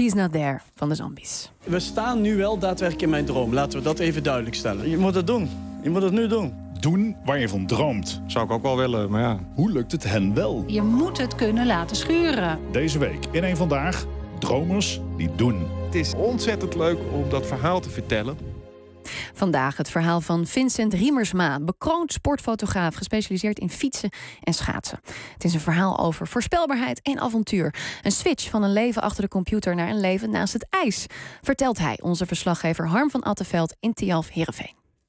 She's Not There van de Zombies. We staan nu wel daadwerkelijk in mijn droom. Laten we dat even duidelijk stellen. Je moet het doen. Je moet het nu doen. Doen waar je van droomt. Zou ik ook wel willen, maar ja. Hoe lukt het hen wel? Je moet het kunnen laten schuren. Deze week in Eén Vandaag, dromers die doen. Het is ontzettend leuk om dat verhaal te vertellen. Vandaag het verhaal van Vincent Riemersma, bekroond sportfotograaf, gespecialiseerd in fietsen en schaatsen. Het is een verhaal over voorspelbaarheid en avontuur. Een switch van een leven achter de computer naar een leven naast het ijs, vertelt hij onze verslaggever Harm van Attenveld in Tialf Heerenveen.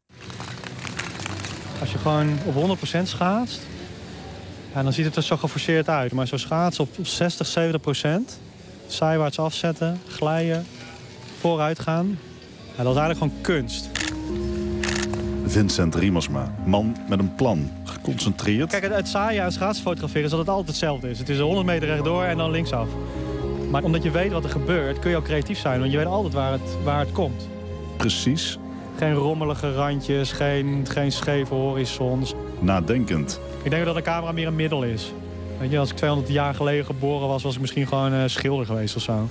Als je gewoon op honderd procent schaatst, ja, dan ziet het er zo geforceerd uit. Maar zo schaatsen op zestig, zeventig procent, zijwaarts afzetten, glijden, vooruit gaan, ja, dat is eigenlijk gewoon kunst. Vincent Riemersma, man met een plan, geconcentreerd. Kijk, het, het saaie aan schaatsfotograferen is dat het altijd hetzelfde is. Het is honderd meter rechtdoor en dan linksaf. Maar omdat je weet wat er gebeurt, kun je ook creatief zijn. Want je weet altijd waar het, waar het komt. Precies. Geen rommelige randjes, geen, geen scheve horizons. Nadenkend. Ik denk dat een camera meer een middel is. Weet je, als ik tweehonderd jaar geleden geboren was, was ik misschien gewoon uh, schilder geweest of zo.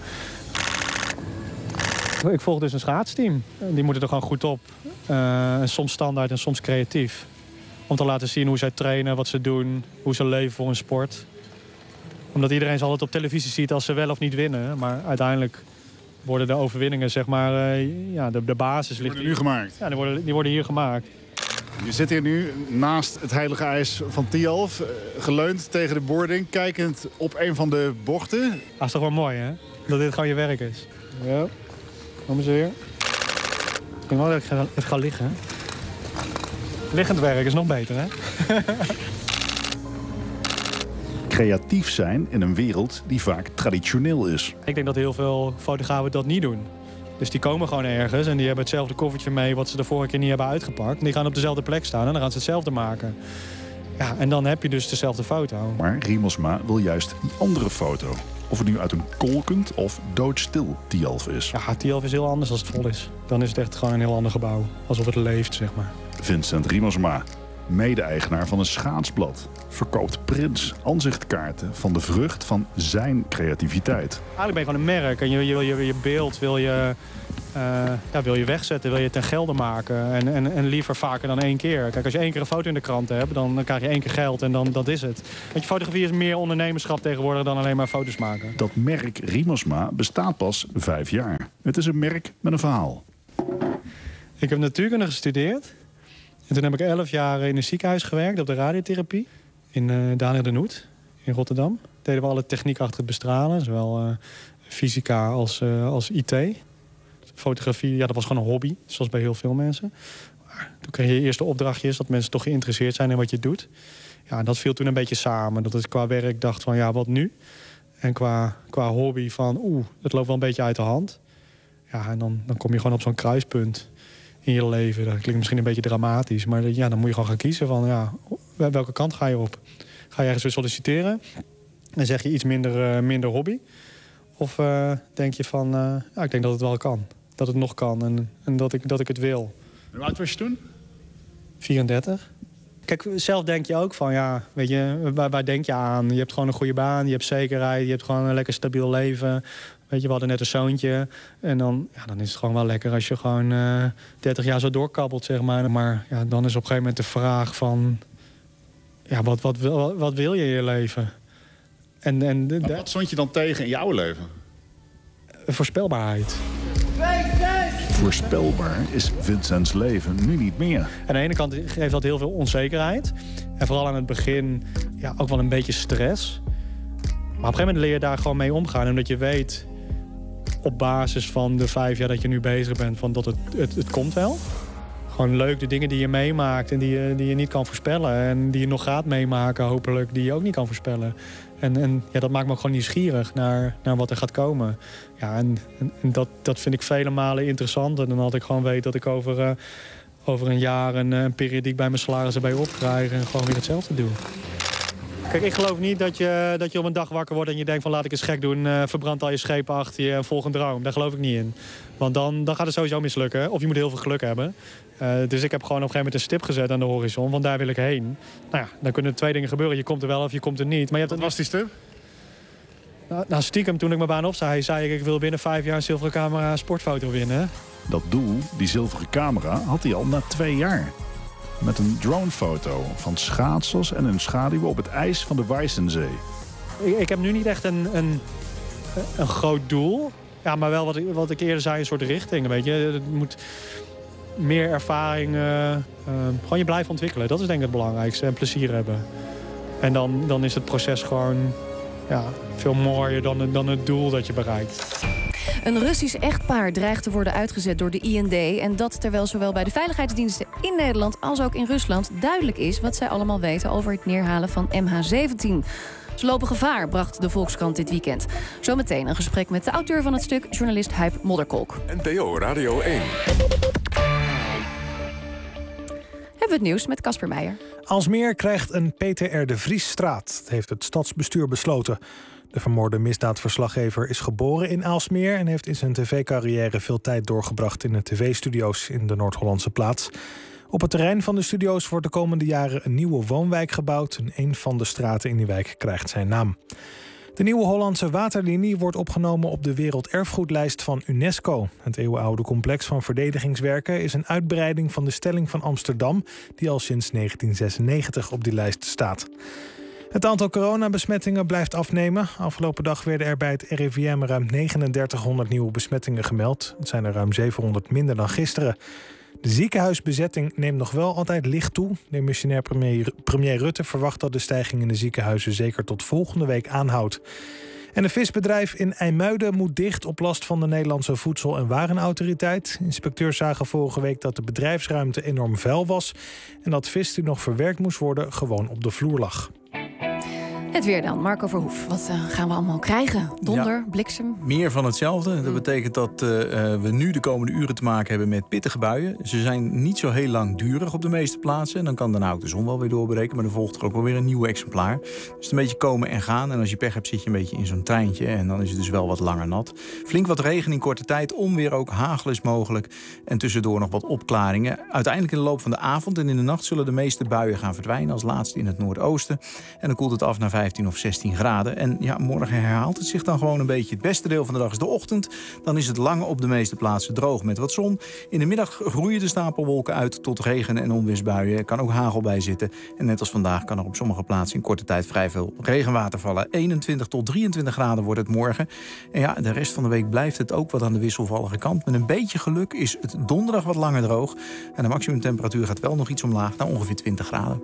Ik volg dus een schaatsteam. Die moeten er gewoon goed op. Uh, soms standaard en soms creatief. Om te laten zien hoe zij trainen, wat ze doen, hoe ze leven voor een sport. Omdat iedereen ze altijd op televisie ziet als ze wel of niet winnen. Maar uiteindelijk worden de overwinningen, zeg maar, uh, ja, de, de basis ligt... Die worden nu gemaakt? Ja, die worden, die worden hier gemaakt. Je zit hier nu naast het heilige ijs van Tialf, geleund tegen de boarding, kijkend op een van de bochten. Dat is toch wel mooi, hè? Dat dit gewoon je werk is. Ja, kom eens weer. Ik denk wel dat ik ga, even ga liggen. Liggend werk is nog beter, hè? Creatief zijn in een wereld die vaak traditioneel is. Ik denk dat heel veel fotografen dat niet doen. Dus die komen gewoon ergens en die hebben hetzelfde koffertje mee wat ze de vorige keer niet hebben uitgepakt. Die gaan op dezelfde plek staan en dan gaan ze hetzelfde maken. Ja, en dan heb je dus dezelfde foto. Maar Riemersma wil juist die andere foto. Of het nu uit een kolkend of doodstil Tialf is. Ja, Tialf is heel anders als het vol is. Dan is het echt gewoon een heel ander gebouw. Alsof het leeft, zeg maar. Vincent Riemersma, mede-eigenaar van een schaatsblad, verkoopt prints, aanzichtkaarten van de vrucht van zijn creativiteit. Eigenlijk ben je gewoon een merk en je, je, je, je beeld wil je, uh, ja, wil je wegzetten, wil je ten gelde maken. En, en, en liever vaker dan één keer. Kijk, als je één keer een foto in de krant hebt, dan, dan krijg je één keer geld en dan dat is het. Want je fotografie is meer ondernemerschap tegenwoordig dan alleen maar foto's maken. Dat merk Riemersma bestaat pas vijf jaar. Het is een merk met een verhaal. Ik heb natuurkunde gestudeerd. En toen heb ik elf jaar in een ziekenhuis gewerkt op de radiotherapie. In uh, Daniel de Noet in Rotterdam. Deden we alle techniek achter het bestralen. Zowel uh, fysica als, uh, als I T. Fotografie, ja, dat was gewoon een hobby. Zoals bij heel veel mensen. Maar toen kreeg je eerste opdrachtjes dat mensen toch geïnteresseerd zijn in wat je doet. Ja, dat viel toen een beetje samen. Dat ik qua werk dacht van ja, wat nu? En qua, qua hobby van oeh, het loopt wel een beetje uit de hand. Ja, en dan, dan kom je gewoon op zo'n kruispunt in je leven. Dat klinkt misschien een beetje dramatisch. Maar ja, dan moet je gewoon gaan kiezen van ja, welke kant ga je op? Ga je ergens weer solliciteren? En zeg je iets minder, uh, minder hobby? Of uh, denk je van, uh, ja, ik denk dat het wel kan. Dat het nog kan en, en dat, ik, dat ik het wil. Hoe oud was je toen? vierendertig. Kijk, zelf denk je ook van, ja, weet je, waar, waar denk je aan? Je hebt gewoon een goede baan, je hebt zekerheid, je hebt gewoon een lekker stabiel leven. Weet je, we hadden net een zoontje. En dan, ja, dan is het gewoon wel lekker als je gewoon uh, dertig jaar zo doorkabbelt, zeg maar. Maar ja, dan is op een gegeven moment de vraag van, ja, wat, wat, wat, wat wil je in je leven? En, en de, wat stond je dan tegen in jouw leven? Voorspelbaarheid. Voorspelbaar is Vincents leven nu niet meer. Aan de ene kant geeft dat heel veel onzekerheid. En vooral aan het begin ja, ook wel een beetje stress. Maar op een gegeven moment leer je daar gewoon mee omgaan. Omdat je weet, op basis van de vijf jaar dat je nu bezig bent, van dat het, het, het komt wel. Gewoon leuk de dingen die je meemaakt en die je, die je niet kan voorspellen. En die je nog gaat meemaken, hopelijk, die je ook niet kan voorspellen. En, en ja, dat maakt me ook gewoon nieuwsgierig naar, naar wat er gaat komen. Ja, en en, en dat, dat vind ik vele malen interessanter dan dat ik gewoon weet dat ik over, uh, over een jaar een, een periodiek bij mijn salaris erbij opkrijg en gewoon weer hetzelfde doe. Kijk, ik geloof niet dat je, dat je op een dag wakker wordt en je denkt van laat ik eens gek doen, uh, verbrand al je schepen achter je en volg een droom. Daar geloof ik niet in. Want dan, dan gaat het sowieso mislukken. Of je moet heel veel geluk hebben. Uh, dus ik heb gewoon op een gegeven moment een stip gezet aan de horizon, want daar wil ik heen. Nou ja, dan kunnen twee dingen gebeuren. Je komt er wel of je komt er niet. Maar je hebt Wat was die stip? Nou, stiekem toen ik mijn baan opzij, zei ik... ik wil binnen vijf jaar een zilveren camera sportfoto winnen. Dat doel, die zilveren camera, had hij al na twee jaar. Met een dronefoto van schaatsers en hun schaduwen op het ijs van de Weissensee. Ik, ik heb nu niet echt een, een, een groot doel. Ja, maar wel wat ik, wat ik eerder zei, een soort richting. Weet je. Het moet meer ervaring, uh, uh, gewoon je blijven ontwikkelen. Dat is denk ik het belangrijkste. En plezier hebben. En dan, dan is het proces gewoon ja, veel mooier dan, dan het doel dat je bereikt. Een Russisch echtpaar dreigt te worden uitgezet door de I N D. En dat terwijl zowel bij de veiligheidsdiensten in Nederland als ook in Rusland duidelijk is wat zij allemaal weten over het neerhalen van M H zeventien. Ze lopen gevaar, bracht de Volkskrant dit weekend. Zometeen een gesprek met de auteur van het stuk, journalist Huib Modderkolk. N P O Radio één. Hebben we het nieuws met Casper Meijer. Aalsmeer krijgt een Peter R. de Vriesstraat. Dat heeft het stadsbestuur besloten. De vermoorde misdaadverslaggever is geboren in Aalsmeer en heeft in zijn tv-carrière veel tijd doorgebracht in de tv-studio's in de Noord-Hollandse plaats. Op het terrein van de studio's wordt de komende jaren een nieuwe woonwijk gebouwd en een van de straten in die wijk krijgt zijn naam. De Nieuwe Hollandse Waterlinie wordt opgenomen op de Werelderfgoedlijst van UNESCO. Het eeuwenoude complex van verdedigingswerken is een uitbreiding van de Stelling van Amsterdam, die al sinds negentien zesennegentig op die lijst staat. Het aantal coronabesmettingen blijft afnemen. Afgelopen dag werden er bij het R I V M ruim drieduizend nieuwe besmettingen gemeld. Het zijn er ruim zevenhonderd minder dan gisteren. De ziekenhuisbezetting neemt nog wel altijd licht toe. Demissionair premier, premier Rutte verwacht dat de stijging in de ziekenhuizen zeker tot volgende week aanhoudt. En een visbedrijf in IJmuiden moet dicht op last van de Nederlandse Voedsel- en Warenautoriteit. Inspecteurs zagen vorige week dat de bedrijfsruimte enorm vuil was en dat vis die nog verwerkt moest worden gewoon op de vloer lag. Het weer dan, Marco Verhoef. Wat uh, gaan we allemaal krijgen? Donder, ja, bliksem? Meer van hetzelfde. Dat betekent dat uh, we nu de komende uren te maken hebben met pittige buien. Ze zijn niet zo heel langdurig op de meeste plaatsen. En dan kan daarna ook de zon wel weer doorbreken. Maar dan volgt er ook wel weer een nieuw exemplaar. Dus het is een beetje komen en gaan. En als je pech hebt zit je een beetje in zo'n treintje. En dan is het dus wel wat langer nat. Flink wat regen in korte tijd. Onweer ook, hagel is mogelijk. En tussendoor nog wat opklaringen. Uiteindelijk in de loop van de avond en in de nacht zullen de meeste buien gaan verdwijnen. Als laatste in het noordoosten. En dan koelt het af naar vijftien of zestien graden. En ja, morgen herhaalt het zich dan gewoon een beetje. Het beste deel van de dag is de ochtend. Dan is het lang op de meeste plaatsen droog met wat zon. In de middag groeien de stapelwolken uit tot regen- en onweersbuien. Er kan ook hagel bij zitten. En net als vandaag kan er op sommige plaatsen in korte tijd vrij veel regenwater vallen. eenentwintig tot drieëntwintig graden wordt het morgen. En ja, de rest van de week blijft het ook wat aan de wisselvallige kant. Met een beetje geluk is het donderdag wat langer droog. En de maximumtemperatuur gaat wel nog iets omlaag naar ongeveer twintig graden.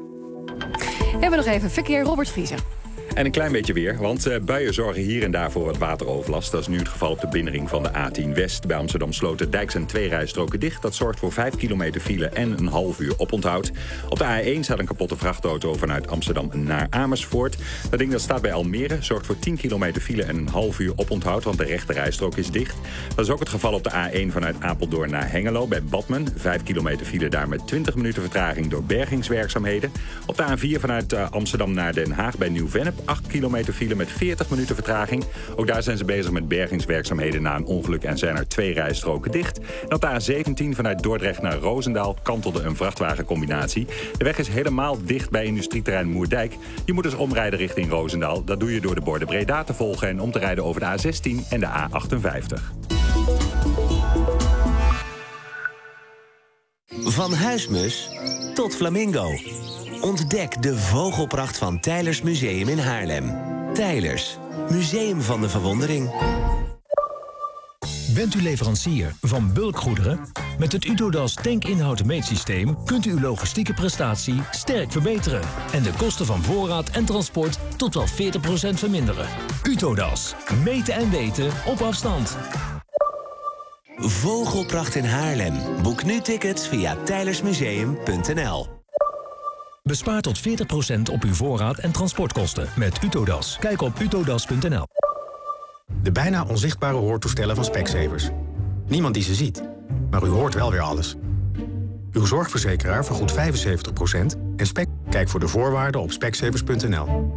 We hebben nog even verkeer, Robert Vriezen. En een klein beetje weer, want uh, buien zorgen hier en daar voor wat wateroverlast. Dat is nu het geval op de binnenring van de A tien West. Bij Amsterdam Sloterdijk zijn twee rijstroken dicht. Dat zorgt voor vijf kilometer file en een half uur oponthoud. Op de A één staat een kapotte vrachtauto vanuit Amsterdam naar Amersfoort. Dat ding dat staat bij Almere, zorgt voor tien kilometer file en een half uur oponthoud, want de rechte rijstrook is dicht. Dat is ook het geval op de A één vanuit Apeldoorn naar Hengelo bij Badmen. vijf kilometer file daar met twintig minuten vertraging door bergingswerkzaamheden. Op de A vier vanuit uh, Amsterdam naar Den Haag bij Nieuw-Vennep. acht kilometer file met veertig minuten vertraging. Ook daar zijn ze bezig met bergingswerkzaamheden na een ongeluk en zijn er twee rijstroken dicht. En op de A zeventien vanuit Dordrecht naar Roosendaal kantelde een vrachtwagencombinatie. De weg is helemaal dicht bij industrieterrein Moerdijk. Je moet dus omrijden richting Roosendaal. Dat doe je door de borden Breda te volgen en om te rijden over de A zestien en de A achtenvijftig. Van huismus tot flamingo. Ontdek de vogelpracht van Teylers Museum in Haarlem. Teylers, Museum van de Verwondering. Bent u leverancier van bulkgoederen? Met het Utodas tankinhoud meetsysteem kunt u uw logistieke prestatie sterk verbeteren. En de kosten van voorraad en transport tot wel veertig procent verminderen. Utodas. Meten en weten op afstand. Vogelpracht in Haarlem. Boek nu tickets via teylersmuseum punt n l. Bespaar tot veertig procent op uw voorraad en transportkosten met Utodas. Kijk op utodas punt n l. De bijna onzichtbare hoortoestellen van Specsavers. Niemand die ze ziet, maar u hoort wel weer alles. Uw zorgverzekeraar vergoedt vijfenzeventig procent en Spec... Kijk voor de voorwaarden op specsavers punt n l.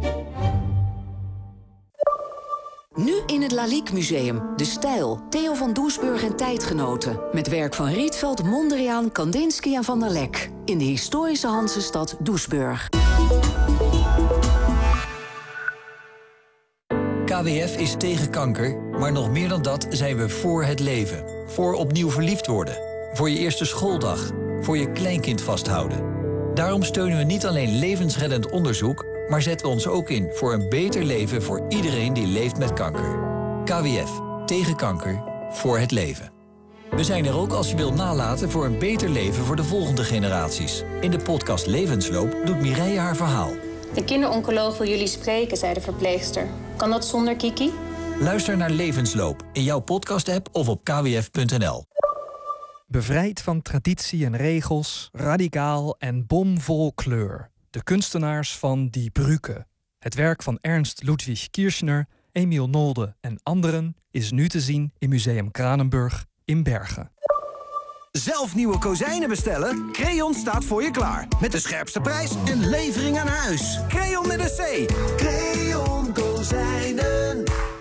Nu in het Lalique Museum. De Stijl, Theo van Doesburg en tijdgenoten. Met werk van Rietveld, Mondriaan, Kandinsky en Van der Lek. In de historische Hansestad Doesburg. K W F is tegen kanker, maar nog meer dan dat zijn we voor het leven. Voor opnieuw verliefd worden. Voor je eerste schooldag. Voor je kleinkind vasthouden. Daarom steunen we niet alleen levensreddend onderzoek, maar zetten we ons ook in voor een beter leven voor iedereen die leeft met kanker. K W F. Tegen kanker. Voor het leven. We zijn er ook als je wilt nalaten voor een beter leven voor de volgende generaties. In de podcast Levensloop doet Mireille haar verhaal. De kinderoncoloog wil jullie spreken, zei de verpleegster. Kan dat zonder Kiki? Luister naar Levensloop in jouw podcast-app of op k w f punt n l. Bevrijd van traditie en regels, radicaal en bomvol kleur. De kunstenaars van Die Brücke. Het werk van Ernst Ludwig Kirchner, Emiel Nolde en anderen is nu te zien in Museum Kranenburg in Bergen. Zelf nieuwe kozijnen bestellen? Creon staat voor je klaar. Met de scherpste prijs en levering aan huis. Creon met een C. Creon Kozijnen.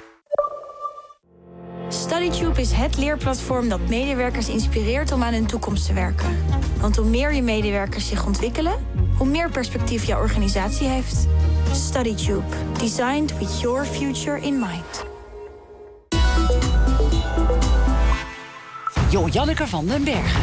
StudyTube is het leerplatform dat medewerkers inspireert om aan hun toekomst te werken. Want hoe meer je medewerkers zich ontwikkelen, hoe meer perspectief jouw organisatie heeft. StudyTube. Designed with your future in mind. Jo Janneke van den Berg.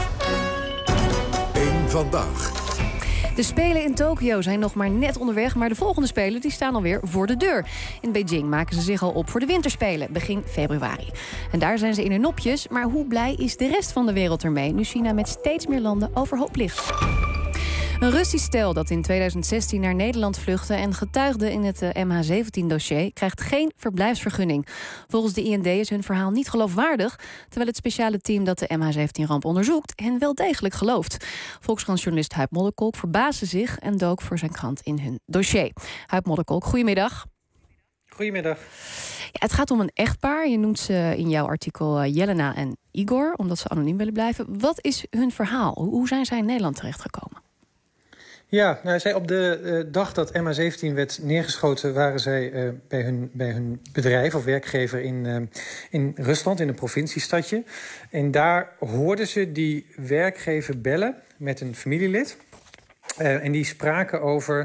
Eén vandaag. De Spelen in Tokio zijn nog maar net onderweg, maar de volgende Spelen die staan alweer voor de deur. In Beijing maken ze zich al op voor de Winterspelen, begin februari. En daar zijn ze in hun nopjes, maar hoe blij is de rest van de wereld ermee, nu China met steeds meer landen overhoop ligt? Een Russisch stel dat in tweeduizend zestien naar Nederland vluchtte en getuigde in het M H zeventien-dossier... krijgt geen verblijfsvergunning. Volgens de I N D is hun verhaal niet geloofwaardig, terwijl het speciale team dat de M H zeventien-ramp onderzoekt hen wel degelijk gelooft. Volkskrantjournalist Huib Modderkolk verbaasde zich en dook voor zijn krant in hun dossier. Huib Modderkolk, goedemiddag. Goedemiddag. Ja, het gaat om een echtpaar. Je noemt ze in jouw artikel Jelena en Igor, omdat ze anoniem willen blijven. Wat is hun verhaal? Hoe zijn zij in Nederland terechtgekomen? Ja, nou, zij op de uh, dag dat M H zeventien werd neergeschoten... waren zij uh, bij, hun, bij hun bedrijf of werkgever in, uh, in Rusland, in een provinciestadje. En daar hoorden ze die werkgever bellen met een familielid. Uh, en die spraken over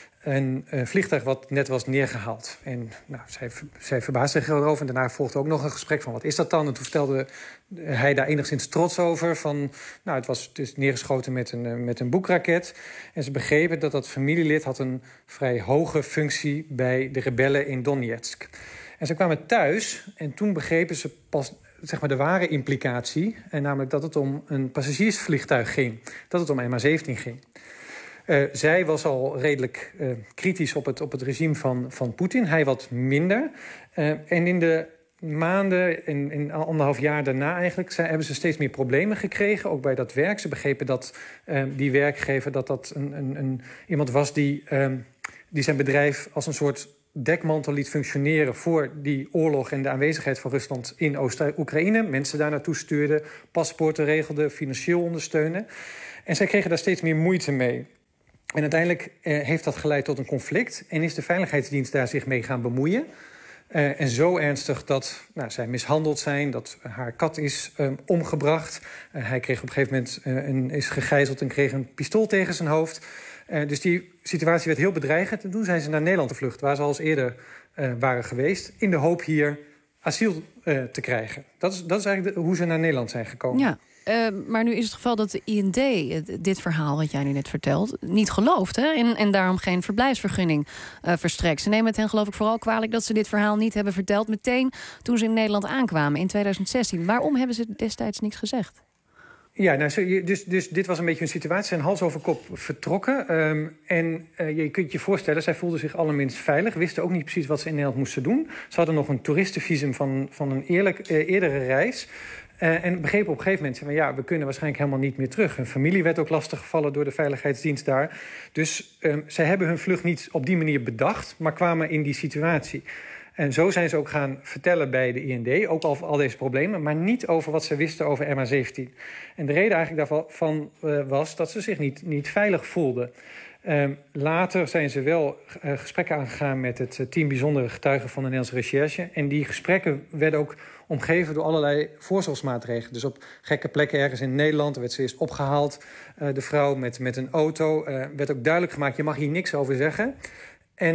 een uh, vliegtuig wat net was neergehaald. En nou, zij, zij verbaasde zich erover. En daarna volgde ook nog een gesprek van wat is dat dan? En toen vertelde hij daar enigszins trots over. Van, nou, het was dus neergeschoten met een, uh, met een boekraket. En ze begrepen dat dat familielid had een vrij hoge functie bij de rebellen in Donetsk. En ze kwamen thuis en toen begrepen ze pas, zeg maar, de ware implicatie. En namelijk dat het om een passagiersvliegtuig ging. Dat het om M H zeventien ging. Uh, zij was al redelijk uh, kritisch op het, op het regime van, van Poetin. Hij wat minder. Uh, en in de maanden, in, in anderhalf jaar daarna eigenlijk... Zij, hebben ze steeds meer problemen gekregen, ook bij dat werk. Ze begrepen dat uh, die werkgever dat dat een, een, een, iemand was... Die, uh, die zijn bedrijf als een soort dekmantel liet functioneren... voor die oorlog en de aanwezigheid van Rusland in Oost-Oekraïne. Mensen daar naartoe stuurde, paspoorten regelde, financieel ondersteunen. En zij kregen daar steeds meer moeite mee. En uiteindelijk eh, heeft dat geleid tot een conflict... en is de veiligheidsdienst daar zich mee gaan bemoeien. Uh, en zo ernstig dat nou, zij mishandeld zijn, dat haar kat is uh, omgebracht. Uh, hij kreeg op een gegeven moment uh, een, is gegijzeld en kreeg een pistool tegen zijn hoofd. Uh, dus die situatie werd heel bedreigend. En toen zijn ze naar Nederland gevlucht, waar ze al eens eerder uh, waren geweest... in de hoop hier asiel uh, te krijgen. Dat is, dat is eigenlijk de, hoe ze naar Nederland zijn gekomen. Ja. Uh, maar nu is het geval dat de I N D dit verhaal wat jij nu net vertelt niet gelooft. Hè? En, en daarom geen verblijfsvergunning uh, verstrekt. Ze nemen het hen geloof ik vooral kwalijk dat ze dit verhaal niet hebben verteld meteen toen ze in Nederland aankwamen in tweeduizend zestien. Waarom hebben ze destijds niks gezegd? Ja, nou, dus, dus dit was een beetje een situatie. Ze zijn hals over kop vertrokken. Um, en uh, je kunt je voorstellen, zij voelden zich allerminst veilig. Wisten ook niet precies wat ze in Nederland moesten doen. Ze hadden nog een toeristenvisum van, van een eerlijk, uh, eerdere reis. Uh, en begrepen op een gegeven moment, van, ja, we kunnen waarschijnlijk helemaal niet meer terug. Hun familie werd ook lastiggevallen door de veiligheidsdienst daar. Dus um, zij hebben hun vlucht niet op die manier bedacht, maar kwamen in die situatie. En zo zijn ze ook gaan vertellen bij de I N D, ook over al deze problemen, maar niet over wat ze wisten over M H zeventien. En de reden eigenlijk daarvan uh, was dat ze zich niet, niet veilig voelden. Uh, later zijn ze wel uh, gesprekken aangegaan met het uh, team bijzondere getuigen van de Nederlandse recherche. En die gesprekken werden ook omgeven door allerlei voorzorgsmaatregelen. Dus op gekke plekken ergens in Nederland werd ze eerst opgehaald. Uh, de vrouw met, met een auto. Uh, werd ook duidelijk gemaakt, je mag hier niks over zeggen. En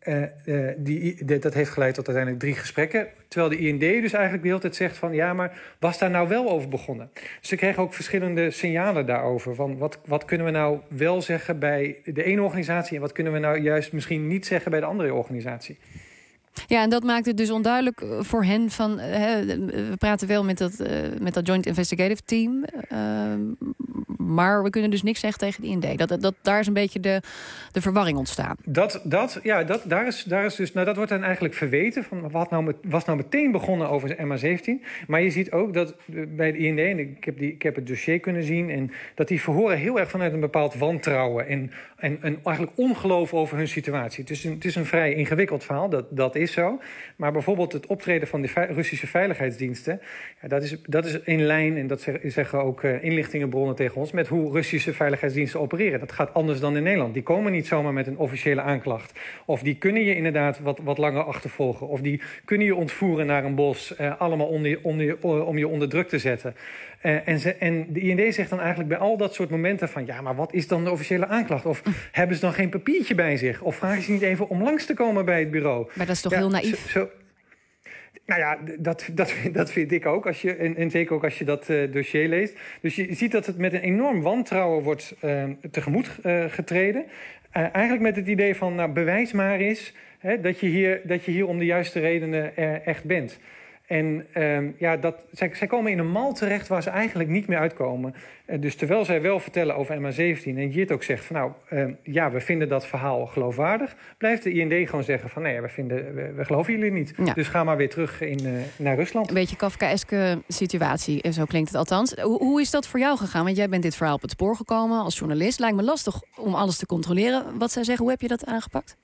Uh, uh, die, de, dat heeft geleid tot uiteindelijk drie gesprekken. Terwijl de I N D dus eigenlijk de hele tijd zegt van... ja, maar was daar nou wel over begonnen? Dus ik kreeg ook verschillende signalen daarover. Van wat, wat kunnen we nou wel zeggen bij de ene organisatie... en wat kunnen we nou juist misschien niet zeggen bij de andere organisatie? Ja, en dat maakt het dus onduidelijk voor hen van... Hè, we praten wel met dat, uh, met dat Joint Investigative Team... Uh, maar we kunnen dus niks zeggen tegen de I N D. Dat, dat, dat, daar is een beetje de, de verwarring ontstaan. Dat, dat, ja, dat, daar, is, daar is dus... Nou, dat wordt dan eigenlijk verweten. Van wat nou met, was nou meteen begonnen over M H zeventien. Maar je ziet ook dat bij de I N D... en ik heb, die, ik heb het dossier kunnen zien... en dat die verhoren heel erg vanuit een bepaald wantrouwen... en, en, en eigenlijk ongeloof over hun situatie. Het is een, het is een vrij ingewikkeld verhaal, dat, dat is zo. Maar bijvoorbeeld het optreden van de Russische veiligheidsdiensten... Ja, dat, is, dat is in lijn, en dat zeggen ook uh, inlichtingenbronnen tegen ons... met hoe Russische veiligheidsdiensten opereren. Dat gaat anders dan in Nederland. Die komen niet zomaar met een officiële aanklacht. Of die kunnen je inderdaad wat, wat langer achtervolgen. Of die kunnen je ontvoeren naar een bos... Uh, allemaal onder, onder, om je onder druk te zetten. Uh, en, ze, en de I N D zegt dan eigenlijk bij al dat soort momenten van... ja, maar wat is dan de officiële aanklacht? Of hebben ze dan geen papiertje bij zich? Of vragen ze niet even om langs te komen bij het bureau? Maar dat is toch ja, heel naïef? Zo, zo, nou ja, dat, dat, dat vind ik ook. Als je, en, en zeker ook als je dat uh, dossier leest. Dus je ziet dat het met een enorm wantrouwen wordt uh, tegemoet uh, getreden. Uh, eigenlijk met het idee van, nou, bewijs maar eens... Hè, dat, je hier, dat je hier om de juiste redenen uh, echt bent. En um, ja, dat, zij, zij komen in een mal terecht waar ze eigenlijk niet meer uitkomen. Uh, dus terwijl zij wel vertellen over M H zeventien... en Jit ook zegt van nou, uh, ja, we vinden dat verhaal geloofwaardig... blijft de I N D gewoon zeggen van nee, we, vinden, we, we geloven jullie niet. Ja. Dus ga maar weer terug in, uh, naar Rusland. Een beetje Kafkaeske situatie, zo klinkt het althans. Hoe, hoe is dat voor jou gegaan? Want jij bent dit verhaal op het spoor gekomen als journalist. Lijkt me lastig om alles te controleren. Wat zij zeggen, hoe heb je dat aangepakt?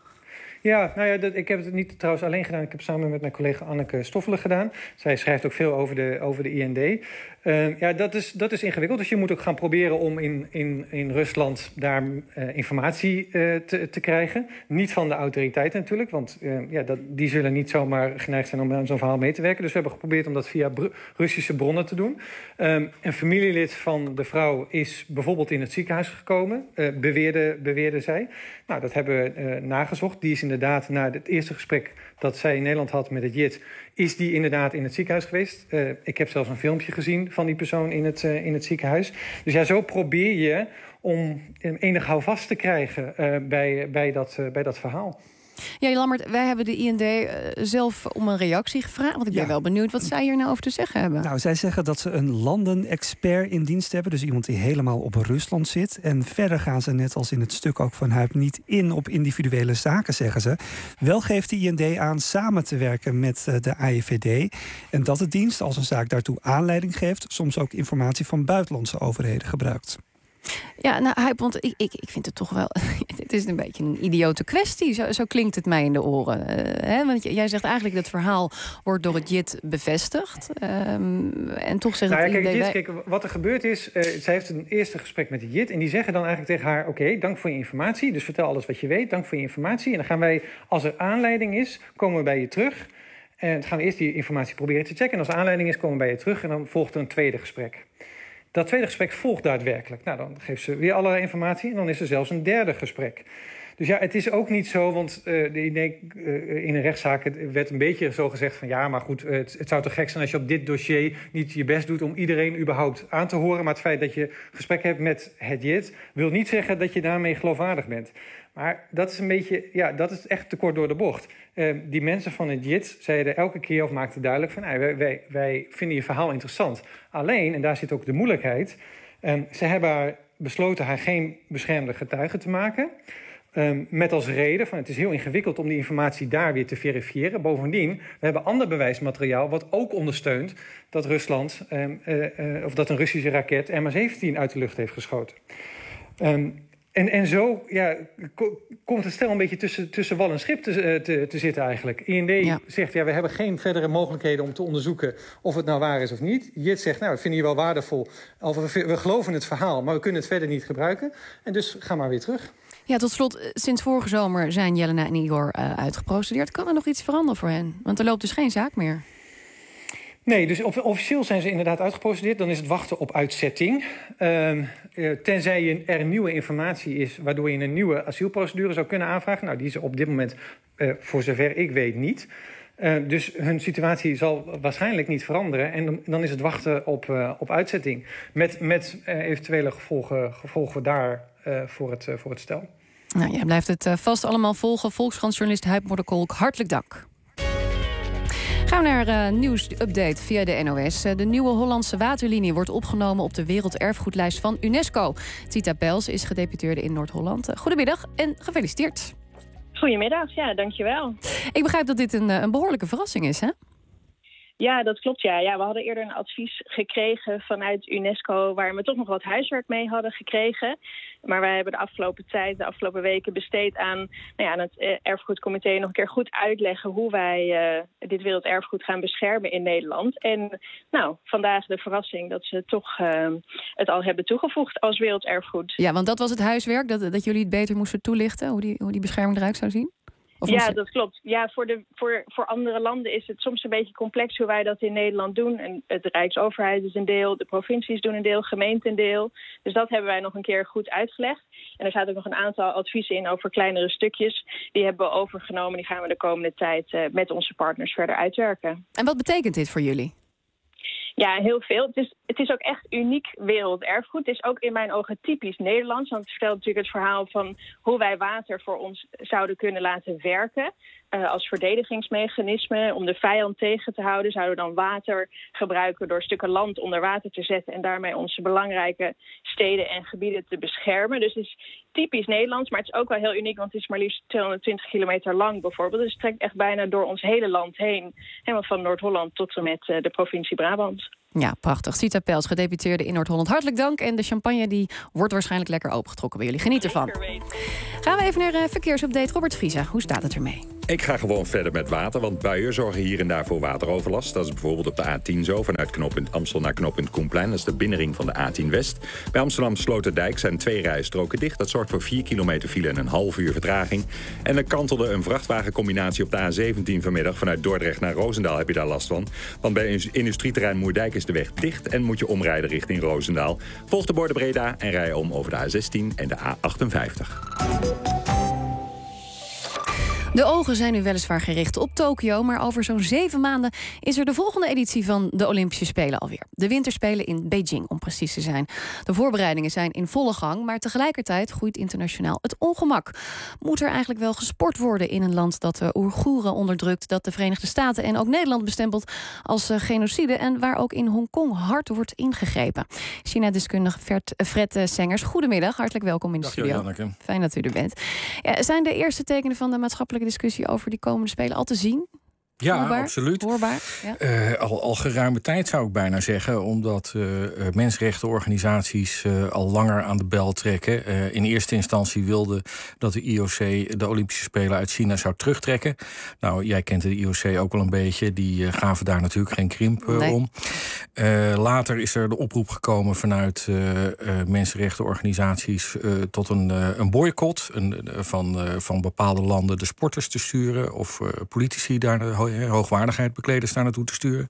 Ja, nou ja, dat, ik heb het niet trouwens alleen gedaan. Ik heb het samen met mijn collega Anneke Stoffelen gedaan. Zij schrijft ook veel over de, over de I N D. Uh, ja, dat is, dat is ingewikkeld. Dus je moet ook gaan proberen om in, in, in Rusland daar uh, informatie uh, te, te krijgen. Niet van de autoriteiten natuurlijk, want uh, ja, dat, die zullen niet zomaar geneigd zijn om aan zo'n verhaal mee te werken. Dus we hebben geprobeerd om dat via br- Russische bronnen te doen. Um, een familielid van de vrouw is bijvoorbeeld in het ziekenhuis gekomen, uh, beweerde, beweerde zij. Nou, dat hebben we uh, nagezocht. Die is inderdaad na het eerste gesprek dat zij in Nederland had met het Jit... is die inderdaad in het ziekenhuis geweest. Uh, ik heb zelfs een filmpje gezien van die persoon in het, uh, in het ziekenhuis. Dus ja, zo probeer je om enig houvast te krijgen uh, bij, bij, dat, uh, bij dat verhaal. Ja, Lammert, wij hebben de I N D uh, zelf om een reactie gevraagd. Want ik ben ja. wel benieuwd wat zij hier nou over te zeggen hebben. Nou, zij zeggen dat ze een landenexpert in dienst hebben. Dus iemand die helemaal op Rusland zit. En verder gaan ze, net als in het stuk ook van Huib, niet in op individuele zaken, zeggen ze. Wel geeft de I N D aan samen te werken met uh, de A I V D. En dat de dienst, als een zaak daartoe aanleiding geeft, soms ook informatie van buitenlandse overheden gebruikt. Ja, nou, Huib, want ik, ik, ik vind het toch wel... Het is een beetje een idiote kwestie. Zo, zo klinkt het mij in de oren. Uh, hè? Want jij zegt eigenlijk dat het verhaal wordt door het Jit bevestigd. Um, en toch zegt nou ja, het kijk, Jit... Jit, kijk, wat er gebeurt is... Uh, zij heeft een eerste gesprek met de Jit... en die zeggen dan eigenlijk tegen haar... oké, okay, dank voor je informatie. Dus vertel alles wat je weet. Dank voor je informatie. En dan gaan wij, als er aanleiding is... komen we bij je terug. En dan gaan we eerst die informatie proberen te checken. En als er aanleiding is, komen we bij je terug. En dan volgt er een tweede gesprek. Dat tweede gesprek volgt daadwerkelijk. Nou, dan geeft ze weer alle informatie en dan is er zelfs een derde gesprek. Dus ja, het is ook niet zo, want uh, de, nee, uh, in een rechtszaak werd een beetje zo gezegd van... ja, maar goed, uh, het, het zou toch gek zijn als je op dit dossier niet je best doet... om iedereen überhaupt aan te horen. Maar het feit dat je gesprek hebt met het Jit... wil niet zeggen dat je daarmee geloofwaardig bent. Maar dat is een beetje, ja, dat is echt te kort door de bocht. Uh, die mensen van het Jit zeiden elke keer of maakten duidelijk van... Nou, wij, wij, wij vinden je verhaal interessant. Alleen, en daar zit ook de moeilijkheid... Um, ze hebben haar besloten haar geen beschermde getuige te maken... Um, met als reden van het is heel ingewikkeld om die informatie daar weer te verifiëren. Bovendien, we hebben ander bewijsmateriaal wat ook ondersteunt dat Rusland um, uh, uh, of dat een Russische raket M H zeventien uit de lucht heeft geschoten. Um, en, en zo ja, ko- komt het stel een beetje tussen, tussen wal en schip te, te, te zitten eigenlijk. I N D ja. zegt, ja, we hebben geen verdere mogelijkheden om te onderzoeken of het nou waar is of niet. Jit zegt, nou, we vinden je wel waardevol. Of we, we geloven het verhaal, maar we kunnen het verder niet gebruiken. En dus ga maar weer terug. Ja, tot slot, sinds vorige zomer zijn Jelena en Igor uh, uitgeprocedeerd. Kan er nog iets veranderen voor hen? Want er loopt dus geen zaak meer. Nee, dus officieel zijn ze inderdaad uitgeprocedeerd. Dan is het wachten op uitzetting. Uh, uh, tenzij je, er nieuwe informatie is waardoor je een nieuwe asielprocedure zou kunnen aanvragen. Nou, die is er op dit moment, uh, voor zover ik weet, niet. Uh, dus hun situatie zal waarschijnlijk niet veranderen. En dan, dan is het wachten op, uh, op uitzetting. Met, met uh, eventuele gevolgen, gevolgen daar uh, voor, het, uh, voor het stel. Nou, jij blijft het uh, vast allemaal volgen. Volkskrant-journalist Huib Modderkolk, hartelijk dank. Gaan we naar uh, nieuwsupdate via de N O S. Uh, de nieuwe Hollandse waterlinie wordt opgenomen op de werelderfgoedlijst van UNESCO. Tita Pels is gedeputeerde in Noord-Holland. Uh, goedemiddag en gefeliciteerd. Goedemiddag, ja, dankjewel. Ik begrijp dat dit een, een behoorlijke verrassing is, hè? Ja, dat klopt, ja. ja. We hadden eerder een advies gekregen vanuit UNESCO waar we toch nog wat huiswerk mee hadden gekregen. Maar wij hebben de afgelopen tijd, de afgelopen weken besteed aan, nou ja, aan het erfgoedcomité nog een keer goed uitleggen hoe wij uh, dit werelderfgoed gaan beschermen in Nederland. En nou, vandaag de verrassing dat ze toch uh, het al hebben toegevoegd als werelderfgoed. Ja, want dat was het huiswerk, dat, dat jullie het beter moesten toelichten, hoe die, hoe die bescherming eruit zou zien? Of ja, dat klopt. Ja, voor, de, voor, voor andere landen is het soms een beetje complex hoe wij dat in Nederland doen. En het Rijksoverheid is een deel, de provincies doen een deel, gemeenten een deel. Dus dat hebben wij nog een keer goed uitgelegd. En er zaten ook nog een aantal adviezen in over kleinere stukjes. Die hebben we overgenomen. Die gaan we de komende tijd uh, met onze partners verder uitwerken. En wat betekent dit voor jullie? Ja, heel veel. Het is, het is ook echt uniek werelderfgoed. Het is ook in mijn ogen typisch Nederlands. Want het vertelt natuurlijk het verhaal van hoe wij water voor ons zouden kunnen laten werken. Uh, als verdedigingsmechanisme om de vijand tegen te houden zouden we dan water gebruiken door stukken land onder water te zetten en daarmee onze belangrijke steden en gebieden te beschermen. Dus het is typisch Nederlands, maar het is ook wel heel uniek, want het is maar liefst tweehonderdtwintig kilometer lang bijvoorbeeld. Dus het trekt echt bijna door ons hele land heen. Helemaal van Noord-Holland tot en met uh, de provincie Brabant. Ja, prachtig. Tita Pels, gedeputeerde in Noord-Holland. Hartelijk dank. En de champagne die wordt waarschijnlijk lekker opengetrokken bij jullie. Geniet ervan. Gaan we even naar uh, verkeersupdate. Robert Vriesa, hoe staat het ermee? Ik ga gewoon verder met water, want buien zorgen hier en daar voor wateroverlast. Dat is bijvoorbeeld op de A tien zo, vanuit knooppunt Amstel naar knooppunt Koenplein. Dat is de binnenring van de A tien West. Bij Amsterdam Sloterdijk zijn twee rijstroken dicht. Dat zorgt voor vier kilometer file en een half uur vertraging. En er kantelde een vrachtwagencombinatie op de A zeventien vanmiddag. Vanuit Dordrecht naar Roosendaal heb je daar last van. Want bij industrieterrein Moerdijk is de weg dicht en moet je omrijden richting Roosendaal. Volg de borden Breda en rij om over de A zestien en de A achtenvijftig. De ogen zijn nu weliswaar gericht op Tokio, maar over zo'n zeven maanden is er de volgende editie van de Olympische Spelen alweer. De Winterspelen in Beijing, om precies te zijn. De voorbereidingen zijn in volle gang, maar tegelijkertijd groeit internationaal het ongemak. Moet er eigenlijk wel gesport worden in een land dat de Oeigoeren onderdrukt, dat de Verenigde Staten en ook Nederland bestempelt als uh, genocide en waar ook in Hongkong hard wordt ingegrepen? China-deskundige Fred, uh, Fred Sengers, goedemiddag, hartelijk welkom in de Dag, studio. Janneke. Fijn dat u er bent. Ja, zijn de eerste tekenen van de maatschappelijke discussie over die komende Spelen al te zien? Ja, Voelbaar? absoluut. Hoorbaar? Ja. Uh, al, al geruime tijd zou ik bijna zeggen, omdat uh, mensenrechtenorganisaties uh, al langer aan de bel trekken. Uh, in eerste instantie wilden dat de I O C de Olympische Spelen uit China zou terugtrekken. Nou, jij kent de I O C ook wel een beetje. Die uh, gaven daar natuurlijk geen krimp uh, nee. om. Uh, later is er de oproep gekomen vanuit uh, uh, mensenrechtenorganisaties uh, tot een, uh, een boycott een, uh, van, uh, van bepaalde landen de sporters te sturen of uh, politici daar de hoogwaardigheid bekleders daar naartoe te sturen.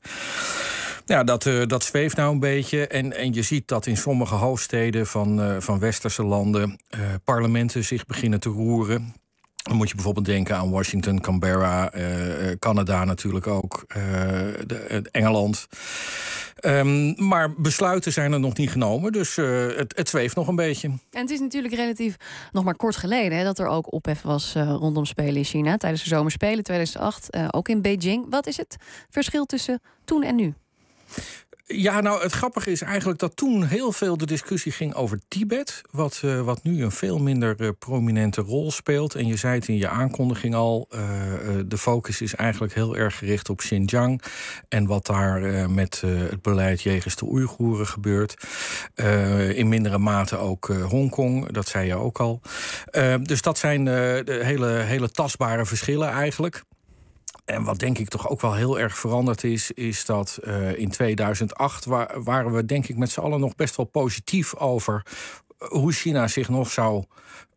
Ja, dat, uh, dat zweeft nou een beetje. En, en je ziet dat in sommige hoofdsteden van, uh, van westerse landen uh, parlementen zich beginnen te roeren. Dan moet je bijvoorbeeld denken aan Washington, Canberra, uh, Canada natuurlijk ook, uh, de, Engeland. Um, maar besluiten zijn er nog niet genomen, dus uh, het, het zweeft nog een beetje. En het is natuurlijk relatief nog maar kort geleden hè, dat er ook ophef was uh, rondom Spelen in China tijdens de Zomerspelen tweeduizend acht, uh, ook in Beijing. Wat is het verschil tussen toen en nu? Ja, nou, het grappige is eigenlijk dat toen heel veel de discussie ging over Tibet. Wat, uh, wat nu een veel minder uh, prominente rol speelt. En je zei het in je aankondiging al. Uh, uh, de focus is eigenlijk heel erg gericht op Xinjiang. En wat daar uh, met uh, het beleid jegens de Oeigoeren gebeurt. Uh, in mindere mate ook uh, Hongkong. Dat zei je ook al. Uh, dus dat zijn uh, de hele, hele tastbare verschillen eigenlijk. En wat denk ik toch ook wel heel erg veranderd is, is dat uh, in tweeduizend acht wa- waren we denk ik met z'n allen nog best wel positief over hoe China zich nog zou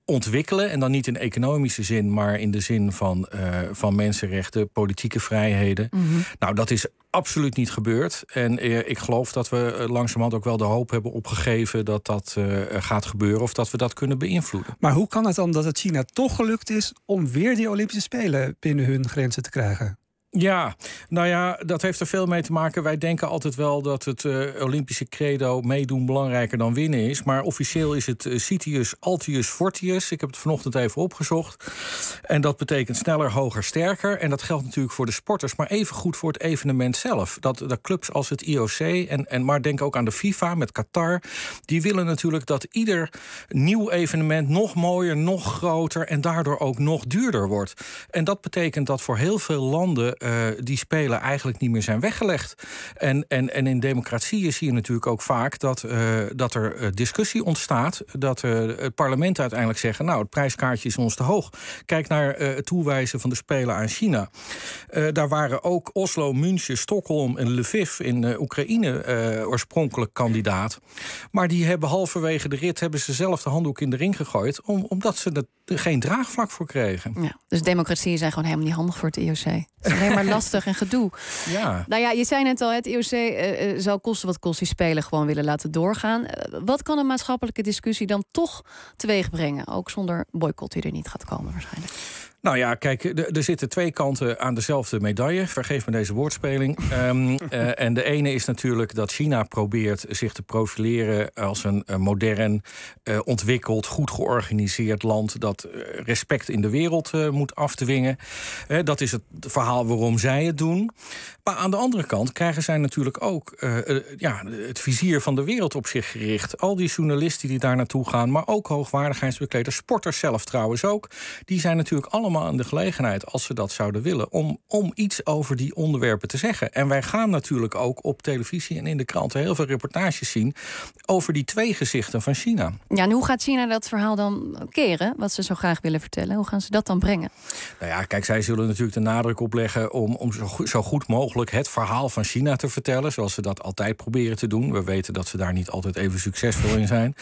ontwikkelen. En dan niet in economische zin, maar in de zin van, uh, van mensenrechten, politieke vrijheden. Mm-hmm. Nou, dat is absoluut niet gebeurd. En uh, ik geloof dat we uh, langzamerhand ook wel de hoop hebben opgegeven dat dat uh, gaat gebeuren of dat we dat kunnen beïnvloeden. Maar hoe kan het dan dat het China toch gelukt is om weer die Olympische Spelen binnen hun grenzen te krijgen? Ja, nou ja, dat heeft er veel mee te maken. Wij denken altijd wel dat het uh, Olympische credo meedoen belangrijker dan winnen is. Maar officieel is het uh, Citius, Altius, Fortius. Ik heb het vanochtend even opgezocht. En dat betekent sneller, hoger, sterker. En dat geldt natuurlijk voor de sporters, maar even goed voor het evenement zelf. Dat, dat clubs als het I O C, en, en maar denk ook aan de FIFA met Qatar, die willen natuurlijk dat ieder nieuw evenement nog mooier, nog groter en daardoor ook nog duurder wordt. En dat betekent dat voor heel veel landen Uh, die spelen eigenlijk niet meer zijn weggelegd. En, en, en in democratieën zie je natuurlijk ook vaak dat, uh, dat er uh, discussie ontstaat. Dat uh, het parlement uiteindelijk zeggen, nou, het prijskaartje is ons te hoog. Kijk naar uh, het toewijzen van de Spelen aan China. Uh, daar waren ook Oslo, München, Stockholm en Lviv in uh, Oekraïne uh, oorspronkelijk kandidaat. Maar die hebben halverwege de rit hebben ze zelf de handdoek in de ring gegooid, om, omdat ze er geen draagvlak voor kregen. Ja, dus democratieën zijn gewoon helemaal niet handig voor het I O C. Alleen maar lastig en gedoe. Ja. Nou ja, je zei net al, het I O C uh, uh, zou kosten wat kost die Spelen gewoon willen laten doorgaan. Uh, wat kan een maatschappelijke discussie dan toch teweeg brengen? Ook zonder boycott die er niet gaat komen waarschijnlijk. Nou ja, kijk, er zitten twee kanten aan dezelfde medaille. Vergeef me deze woordspeling. Um, uh, en de ene is natuurlijk dat China probeert zich te profileren als een uh, modern, uh, ontwikkeld, goed georganiseerd land dat uh, respect in de wereld uh, moet afdwingen. Uh, dat is het verhaal waarom zij het doen. Maar aan de andere kant krijgen zij natuurlijk ook uh, uh, ja, het vizier van de wereld op zich gericht. Al die journalisten die daar naartoe gaan, maar ook hoogwaardigheidsbekleders, sporters zelf trouwens ook, die zijn natuurlijk allemaal aan de gelegenheid, als ze dat zouden willen, om, om iets over die onderwerpen te zeggen. En wij gaan natuurlijk ook op televisie en in de kranten heel veel reportages zien over die twee gezichten van China. Ja, en hoe gaat China dat verhaal dan keren, wat ze zo graag willen vertellen? Hoe gaan ze dat dan brengen? Nou ja, kijk, zij zullen natuurlijk de nadruk opleggen om, om zo, zo goed mogelijk het verhaal van China te vertellen, zoals ze dat altijd proberen te doen. We weten dat ze daar niet altijd even succesvol in zijn.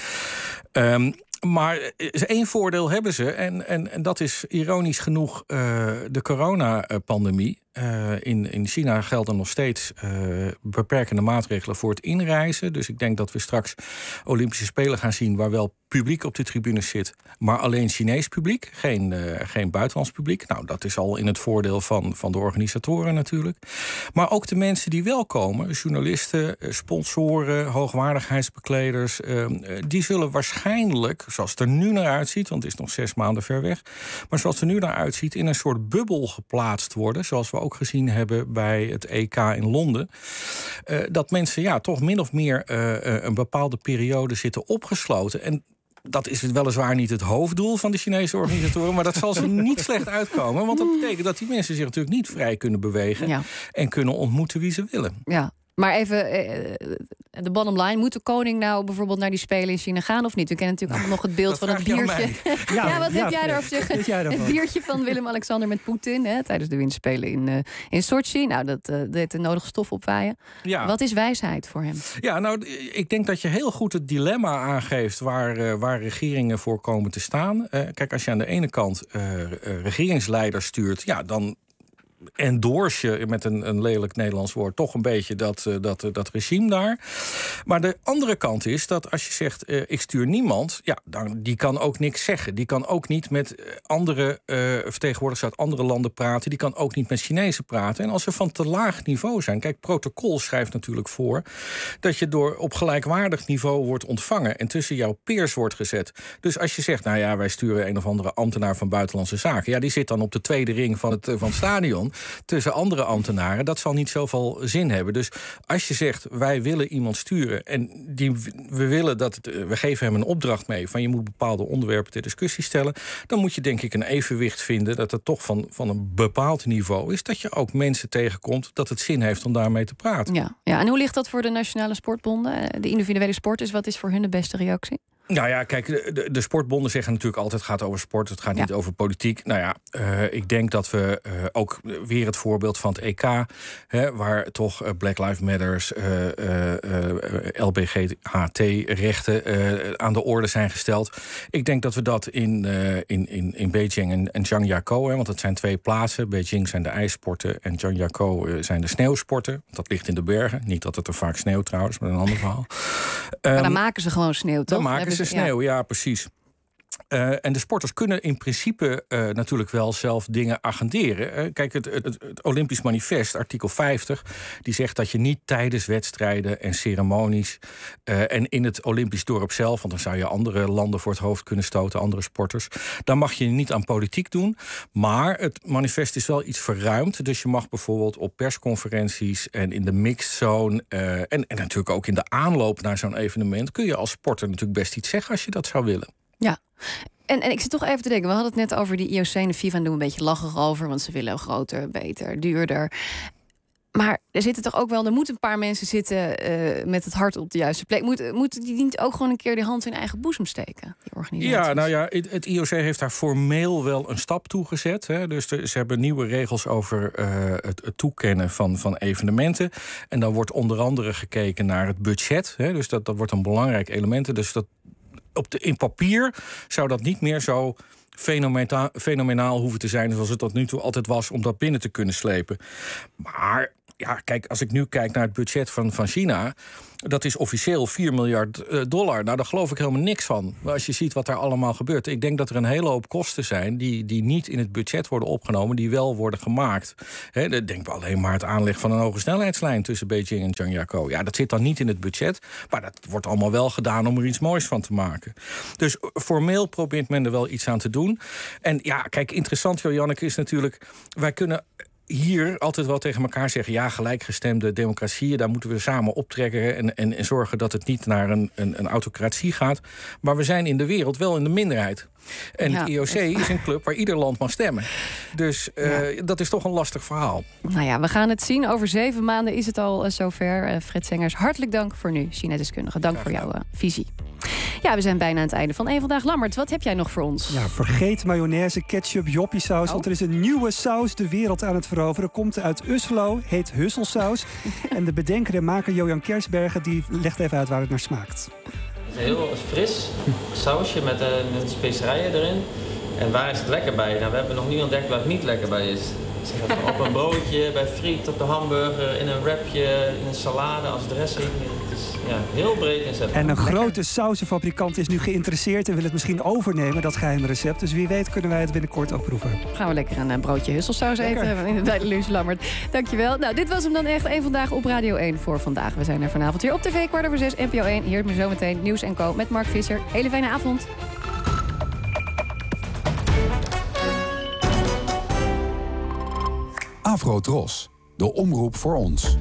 Um, Maar één voordeel hebben ze, en, en, en dat is ironisch genoeg uh, de coronapandemie. Uh, in, in China gelden nog steeds uh, beperkende maatregelen voor het inreizen. Dus ik denk dat we straks Olympische Spelen gaan zien waar wel publiek op de tribunes zit, maar alleen Chinees publiek, geen, uh, geen buitenlands publiek. Nou, dat is al in het voordeel van, van de organisatoren natuurlijk. Maar ook de mensen die wel komen, journalisten, sponsoren, hoogwaardigheidsbekleders, uh, die zullen waarschijnlijk, zoals het er nu naar uitziet, want het is nog zes maanden ver weg, maar zoals het er nu naar uitziet, in een soort bubbel geplaatst worden, zoals we ook gezien hebben bij het E K in Londen. Uh, dat mensen ja toch min of meer uh, een bepaalde periode zitten opgesloten. En dat is weliswaar niet het hoofddoel van de Chinese organisatoren, maar dat zal ze niet slecht uitkomen. Want dat betekent dat die mensen zich natuurlijk niet vrij kunnen bewegen, ja, en kunnen ontmoeten wie ze willen. Ja. Maar even, de bottom line, moet de koning nou bijvoorbeeld naar die Spelen in China gaan of niet? We kennen natuurlijk allemaal nog het beeld van het biertje. Ja, ja, wat ja, heb jij daarover te zeggen? Het biertje van Willem-Alexander met Poetin, hè, tijdens de winterspelen in, uh, in Sochi. Nou, dat uh, deed de nodige stof opwaaien. Ja. Wat is wijsheid voor hem? Ja, nou, ik denk dat je heel goed het dilemma aangeeft waar, uh, waar regeringen voor komen te staan. Uh, kijk, als je aan de ene kant uh, uh, regeringsleiders stuurt, ja, dan endorse je met een, een lelijk Nederlands woord toch een beetje dat, uh, dat, uh, dat regime daar. Maar de andere kant is dat als je zegt uh, ik stuur niemand, ja, dan, die kan ook niks zeggen. Die kan ook niet met andere uh, vertegenwoordigers uit andere landen praten. Die kan ook niet met Chinezen praten. En als ze van te laag niveau zijn, kijk, protocol schrijft natuurlijk voor dat je door op gelijkwaardig niveau wordt ontvangen en tussen jouw peers wordt gezet. Dus als je zegt, nou ja, wij sturen een of andere ambtenaar van buitenlandse zaken, ja, die zit dan op de tweede ring van het, uh, van het stadion tussen andere ambtenaren, dat zal niet zoveel zin hebben. Dus als je zegt, wij willen iemand sturen en die, we willen dat het, we geven hem een opdracht mee van je moet bepaalde onderwerpen ter discussie stellen, dan moet je denk ik een evenwicht vinden dat het toch van, van een bepaald niveau is, dat je ook mensen tegenkomt dat het zin heeft om daarmee te praten. Ja, ja. En hoe ligt dat voor de nationale sportbonden, de individuele sporters? Wat is voor hun de beste reactie? Nou ja, kijk, de, de sportbonden zeggen natuurlijk altijd... het gaat over sport, het gaat ja. niet over politiek. Nou ja, uh, ik denk dat we uh, ook weer het voorbeeld van het E K... Hè, waar toch uh, Black Lives Matters, uh, uh, uh, L B G H T-rechten... Uh, aan de orde zijn gesteld. Ik denk dat we dat in, uh, in, in, in Beijing en, en Zhangjiakou... Hè, want het zijn twee plaatsen. Beijing zijn de ijssporten en Zhangjiakou uh, zijn de sneeuwsporten. Dat ligt in de bergen. Niet dat het er vaak sneeuwt trouwens, maar een ander verhaal. Maar um, dan maken ze gewoon sneeuw, toch? Dan maken ze sneeuw, ja, ja precies. Uh, en de sporters kunnen in principe uh, natuurlijk wel zelf dingen agenderen. Uh, kijk, het, het, het Olympisch Manifest, artikel vijftig... die zegt dat je niet tijdens wedstrijden en ceremonies... Uh, en in het Olympisch dorp zelf... want dan zou je andere landen voor het hoofd kunnen stoten, andere sporters... dan mag je niet aan politiek doen. Maar het manifest is wel iets verruimd. Dus je mag bijvoorbeeld op persconferenties en in de mixed zone... Uh, en, en natuurlijk ook in de aanloop naar zo'n evenement... kun je als sporter natuurlijk best iets zeggen als je dat zou willen. Ja. En, en ik zit toch even te denken, we hadden het net over die I O C en de FIFA... en doen een beetje lachen over, want ze willen groter, beter, duurder. Maar er zitten toch ook wel, er moeten een paar mensen zitten... Uh, met het hart op de juiste plek. Moeten moet die niet ook gewoon een keer die hand in eigen boezem steken, die organisaties? Ja, nou ja, het, het I O C heeft daar formeel wel een stap toe gezet. Hè. Dus de, ze hebben nieuwe regels over uh, het, het toekennen van, van evenementen. En dan wordt onder andere gekeken naar het budget. Hè. Dus dat, dat wordt een belangrijk element. Dus dat... Op de, in papier zou dat niet meer zo fenomena- fenomenaal hoeven te zijn... zoals het tot nu toe altijd was, om dat binnen te kunnen slepen. Maar ja, kijk, als ik nu kijk naar het budget van, van China... dat is officieel vier miljard dollar. Nou, daar geloof ik helemaal niks van. Maar als je ziet wat daar allemaal gebeurt... ik denk dat er een hele hoop kosten zijn... die, die niet in het budget worden opgenomen... die wel worden gemaakt. He, denk alleen maar het aanleg van een hoge snelheidslijn... tussen Beijing en Zhangjiakou. Ja, dat zit dan niet in het budget... maar dat wordt allemaal wel gedaan om er iets moois van te maken. Dus formeel probeert men er wel iets aan te doen. En ja, kijk, interessant, Janneke, is natuurlijk... wij kunnen... hier altijd wel tegen elkaar zeggen... ja, gelijkgestemde democratieën, daar moeten we samen optrekken... en, en, en zorgen dat het niet naar een, een, een autocratie gaat. Maar we zijn in de wereld wel in de minderheid. En ja, het I O C is een club waar ieder land mag stemmen. Dus uh, ja. dat is toch een lastig verhaal. Nou ja, we gaan het zien. Over zeven maanden is het al uh, zover. Uh, Fred Sengers, hartelijk dank voor nu, China-deskundige. Dank voor jouw uh, visie. Ja, we zijn bijna aan het einde van één Vandaag. Lammert, wat heb jij nog voor ons? Ja, vergeet mayonaise, ketchup, joppiesaus. Oh. Want er is een nieuwe saus de wereld aan het veroveren. Komt uit Uslo, heet Husselsaus. En de bedenker en maker Johan Kersbergen... die legt even uit waar het naar smaakt. Een heel fris sausje met, uh, met specerijen erin. En waar is het lekker bij? Nou, we hebben nog niet ontdekt waar het niet lekker bij is. Zeg op een broodje, bij friet, op de hamburger, in een wrapje, in een salade als dressing. Het is ja, heel breed inzetbaar. En een grote sausenfabrikant is nu geïnteresseerd en wil het misschien overnemen, dat geheime recept. Dus wie weet kunnen wij het binnenkort ook proeven. Gaan we lekker een uh, broodje husselsaus eten in de lunch, Lammert. Dankjewel. Nou, dit was hem dan echt één Vandaag op Radio één voor vandaag. We zijn er vanavond weer op tv, kwart over zes, N P O één. Hier met zometeen Nieuws en Co met Mark Visser. Hele fijne avond. Afro-Tros, de omroep voor ons.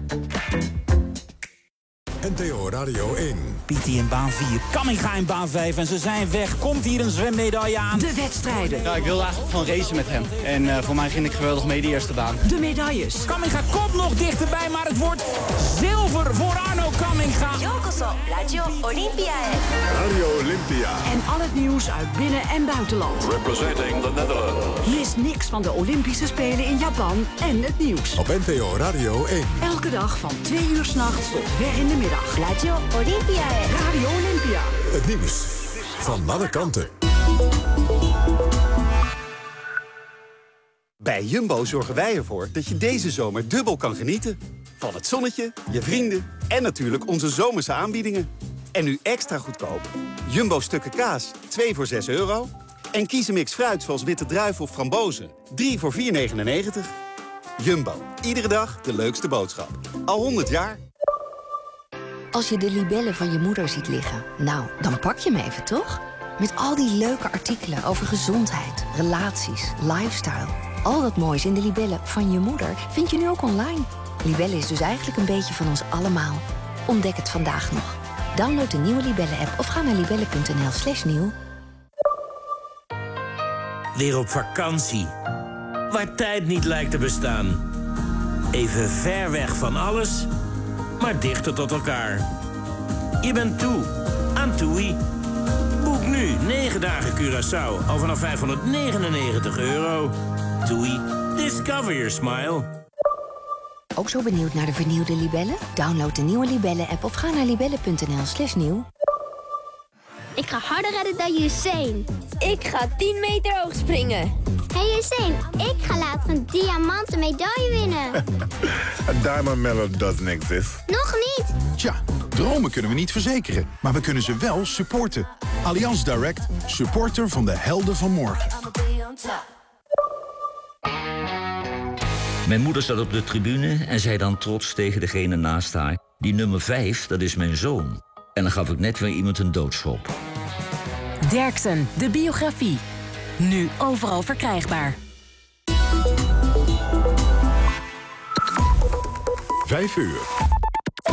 N P O Radio één. Pietie in baan vier, Kamminga in baan vijf en ze zijn weg. Komt hier een zwemmedaille aan. De wedstrijden. Ja, ik wilde eigenlijk van racen met hem. En uh, voor mij ging ik geweldig mee de eerste baan. De medailles. Kamminga komt nog dichterbij, maar het wordt zilver voor Arno Kamminga. Yokoso, Radio Olympia. Radio Olympia. En al het nieuws uit binnen- en buitenland. Representing the Netherlands. Mis niks van de Olympische Spelen in Japan en het nieuws. Op N P O Radio één. Elke dag van twee uur 's nachts tot ver in de middag. Radio Olympia. Radio Olympia. Het nieuws van alle kanten. Bij Jumbo zorgen wij ervoor dat je deze zomer dubbel kan genieten. Van het zonnetje, je vrienden en natuurlijk onze zomerse aanbiedingen. En nu extra goedkoop. Jumbo stukken kaas, twee voor zes euro. En kiezenmix fruit zoals witte druiven of frambozen, drie voor vier negenennegentig. Jumbo, iedere dag de leukste boodschap. Al honderd jaar. Als je de libellen van je moeder ziet liggen, nou, dan pak je hem even, toch? Met al die leuke artikelen over gezondheid, relaties, lifestyle. Al dat moois in de libellen van je moeder vind je nu ook online. Libellen is dus eigenlijk een beetje van ons allemaal. Ontdek het vandaag nog. Download de nieuwe Libellen-app of ga naar libellen.nl slash nieuw. Weer op vakantie. Waar tijd niet lijkt te bestaan. Even ver weg van alles, maar dichter tot elkaar. Je bent toe aan TUI. dagen Curaçao al vanaf vijfhonderdnegenennegentig euro. Doei. Discover your smile. Ook zo benieuwd naar de vernieuwde Libellen? Download de nieuwe Libellen-app of ga naar libellen.nl slash nieuw. Ik ga harder rennen dan Usain. Ik ga tien meter hoog springen. Hey Usain, ik ga later een diamanten medaille winnen. A diamond medal doesn't exist. Nog niet? Tja, dromen kunnen we niet verzekeren, maar we kunnen ze wel supporten. Allianz Direct, supporter van de helden van morgen. Mijn moeder zat op de tribune en zei dan trots tegen degene naast haar: die nummer vijf, dat is mijn zoon. En dan gaf ik net weer iemand een doodschop. Derksen, de biografie. Nu overal verkrijgbaar. Vijf uur.